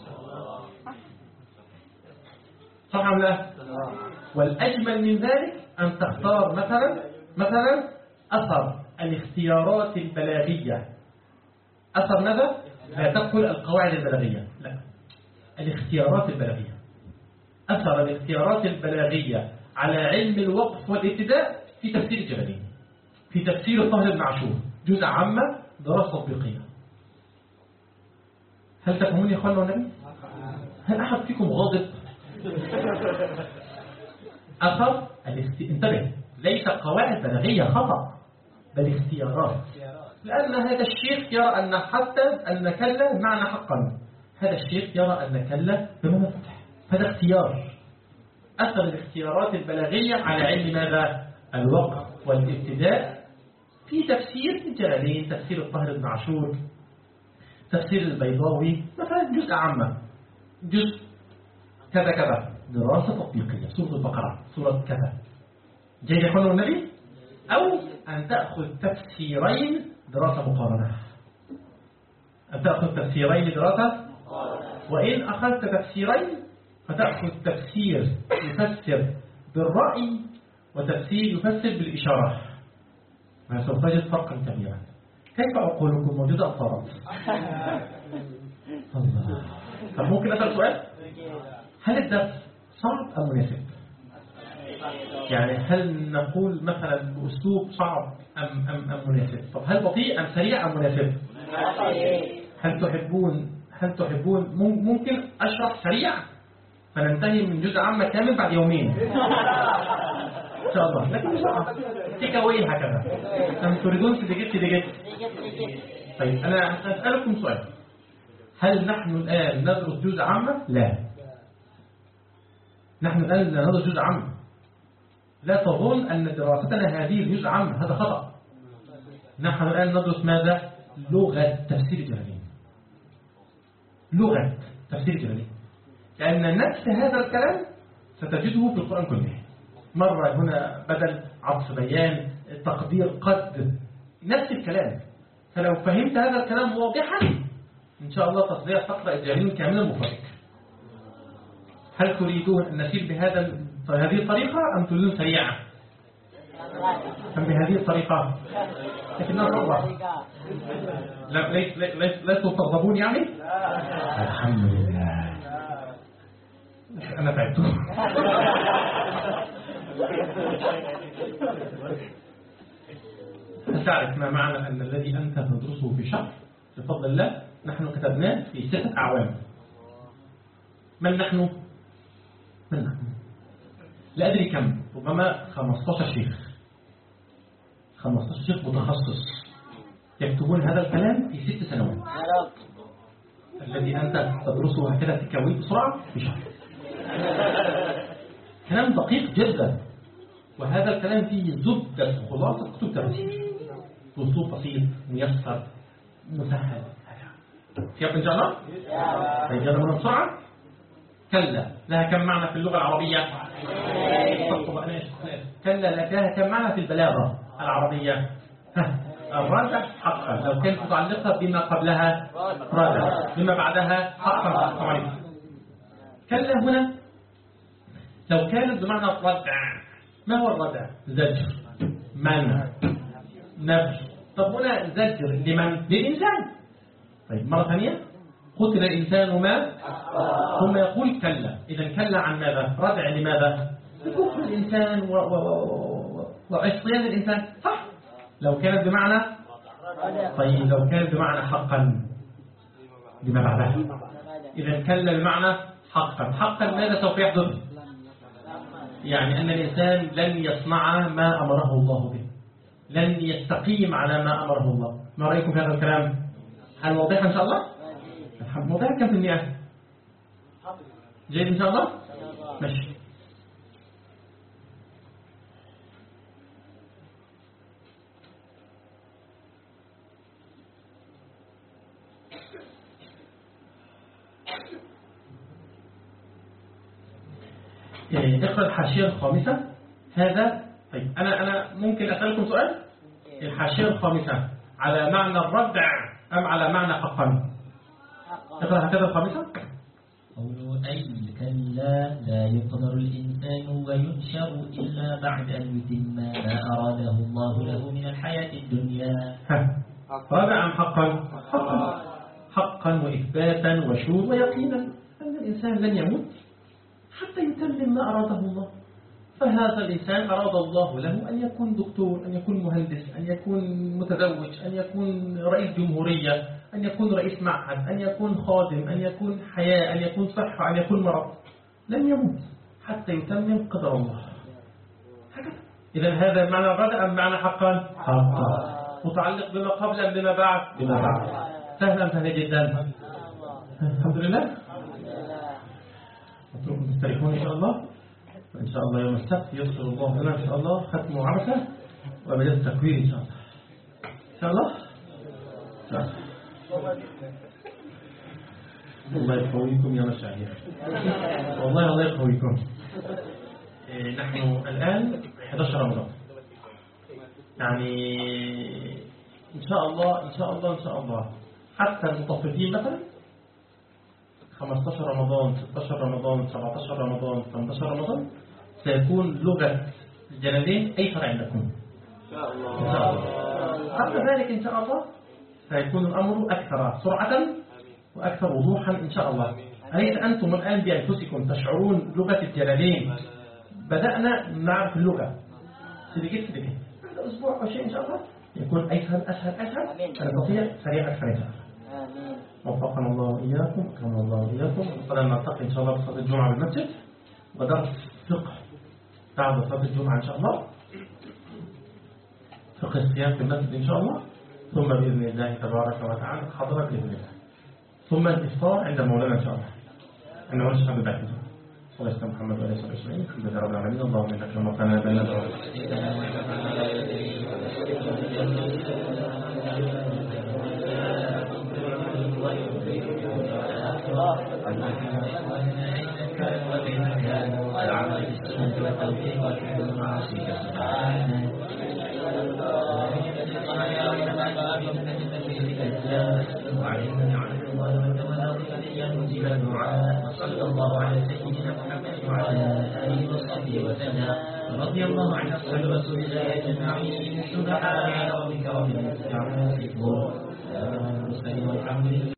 صح أم لا؟ والأجمل من ذلك أن تختار مثلا أثر الاختيارات البلاغية. أثر ماذا؟ لا تقول القواعد البلاغية، لا، الاختيارات البلاغية. أثر الاختيارات البلاغية على علم الوقف والابتداء في تفسير الجلالين، في تفسير الطاهر بن عاشور، جزء عامة دراسة تطبيقية. هل تفهمون يا اخوانا والنبي؟ هل أحد فيكم غاضب؟ أثر انتبه، ليس قواعد بلاغية خطأ بل اختيارات. لأن هذا الشيخ يرى أن أن كلا بمعنى حقا، هذا الشيخ يرى أن كلا بمعنى فتح، هذا اختيار. أثر الاختيارات البلاغية على علم ماذا؟ الوقف والابتداء في تفسير الجلالين، تفسير الطاهر بن عاشور، تفسير البيضاوي، مثلا جزء عامة، جزء كذا كذا، دراسة تطبيقية، سورة البقرة، سورة كذا. جاي يقول النبي؟ أو أن تأخذ تفسيرين دراسة مقارنة، أن تأخذ تفسيرين دراسة، وإن أخذت تفسيرين فتأخذ تفسير يفسر بالرأي وتفسير يفسر بالإشارة، فسوف تجد فرقا كبيرا. كيف عقولكم موجودة أطارات؟ الله. طب ممكن أسأل سؤال؟ هل الدرس صعب أم مناسب؟ يعني هل نقول مثلا بأسلوب صعب أم مناسب؟ طب هل بطيء أم سريع أم مناسب؟ هل تحبون ممكن أشرح سريع فننتهي من جزء عامة كامل بعد يومين إن شاء الله، لكن بسرعة تيكاوي هكذا. أم تريدون تدقيت؟ طيب أنا أسألكم سؤال، هل نحن الآن ندرس جزء عامة؟ لا، نحن الآن ندرس جزء عامة. لا تظن أن دراستنا هذه الجزء عامة، هذا خطأ. نحن الآن ندرس ماذا؟ لغة تفسير الجلالين، لغة تفسير الجلالين، لأن نفس هذا الكلام ستجده في القرآن كله. مرة هنا بدل عطف بيان تقدير قد، نفس الكلام. فلو فهمت هذا الكلام واضحا إن شاء الله تستطيع تقرأ الجلالين كاملا مفرد. هل تريدون أن نسير بهذه الطريقة أم تريدون سريعة؟ أم بهذه الطريقة؟ لكنها صعبة. لستم تغضبون يعني؟ الحمد لله، أنا تعبت. هل تعرف ما معنى أن الذي أنت تدرسه في شهر بفضل الله نحن كتبناه في 6 أعوام؟ من نحن؟ لا أدري كم، ربما 15 شيخ، 15 شيخ متخصص يكتبون هذا الكلام في 6 سنوات. الذي أنت تدرسه هكذا تكويه بسرعة في شهر. كلام دقيق جدا، وهذا الكلام فيه زبدة خلاصة كتب تفسير، بأسلوب بسيط ميسر مسهل. كيف إن شاء الله؟ يلا بسرعة. كلا لها كم معنى في اللغة العربية؟ كلا لها كم معنى في البلاغة العربية؟ الرجع حقا، لو كانت متعلقة بما قبلها رجع، بما بعدها حقا. كلا هنا لو كانت بمعنى الردع، ما هو الردع؟ زجر، منع، نفي. طب هنا زجر لمن؟ للإنسان. طيب مرة ثانية، قتل الإنسان ما ثم يقول كلا. إذا كلا عن ماذا؟ ردع لماذا؟ لكفر الإنسان وعصيان الإنسان، صح؟ لو كانت بمعنى، طيب لو كانت بمعنى حقا لما بعدها. إذا كلا بمعنى حقا ماذا سوف يحدث؟ يعني أن الإنسان لن يصنع ما أمره الله به، لن يستقيم على ما أمره الله. ما رأيكم في هذا الكلام؟ هل واضح إن شاء الله؟ واضح كم في المئة؟ جيد إن شاء الله؟ ماشي. اقرأ الحاشية الخامسة. هذا طيب أنا ممكن أسألكم سؤال. الحاشية الخامسة على معنى الردع أم على معنى حقا؟ اقرأ هكذا الخامسة. قوله أي كلا لا يقدر الإنسان وينشر إلا بعد أن يتم ما أراده الله له من الحياة الدنيا. ردع أم حقا؟ حقا وإثباتا وشهود ويقينا أن الإنسان لن يموت حتى يتمم ما أراده الله. فهذا الإنسان أراد الله له أن يكون دكتور، أن يكون مهندس، أن يكون متزوج، أن يكون رئيس جمهورية، أن يكون رئيس معهد، أن يكون خادم، أن يكون حياة، أن يكون صحة، أن يكون مرض. لن يموت حتى يتمم قدر الله. إذا هذا معنى الردع أم معنى حقا؟ حقا. متعلق بما قبل أم بما بعد؟ بما بعد. سهل أم سهل جدا؟ الحمد لله. أترككم تستريحون إن شاء الله. وإن شاء الله يوم السبت يغفر الله لنا إن شاء الله ختم عبسة وبدأ التكوير إن شاء الله. إن شاء الله. الله يقويكم يا مشايخ. والله الله يقويكم. نحن الآن 11 رمضان. يعني إن شاء الله إن شاء الله إن شاء الله حتى المطففين مثلا 15 رمضان 16 رمضان 17 رمضان 18 رمضان سيكون لغة الجلالين أيسر عندكم إن شاء الله. قبل ذلك إن شاء الله سيكون الأمر أكثر سرعة وأكثر وضوحا إن شاء الله. أليس أنتم الآن بأنفسكم تشعرون لغة الجلالين بدأنا نعرف اللغة سبقت بعد أسبوع أو شيء إن شاء الله يكون أسهل نستطيع سريع أكثر إن شاء الله. وفقنا الله وإياكم أكرمنا الله وإياكم. وقد نلتقي إن شاء الله بصلاة الجمعة بالمسجد ودرس فقه بعد صلاة الجمعة إن شاء الله، فقه الصيام في المسجد إن شاء الله، ثم بإذن الله تبارك وتعالى حضرة بإذن الله، ثم الإفطار عند مولانا إن شاء الله. أنا ونشهد بالبعث صلى الله عليه محمد وعليه الصلاة والسلام. الحمد لله رب العالمين. اللهم إنك لما كان بيننا وصلى الله على سيدنا محمد وعلى آله وصحبه وسلم. رضي الله عن أصحاب رسول الله أجمعين. سبحان ربك رب العزة عما يصفون.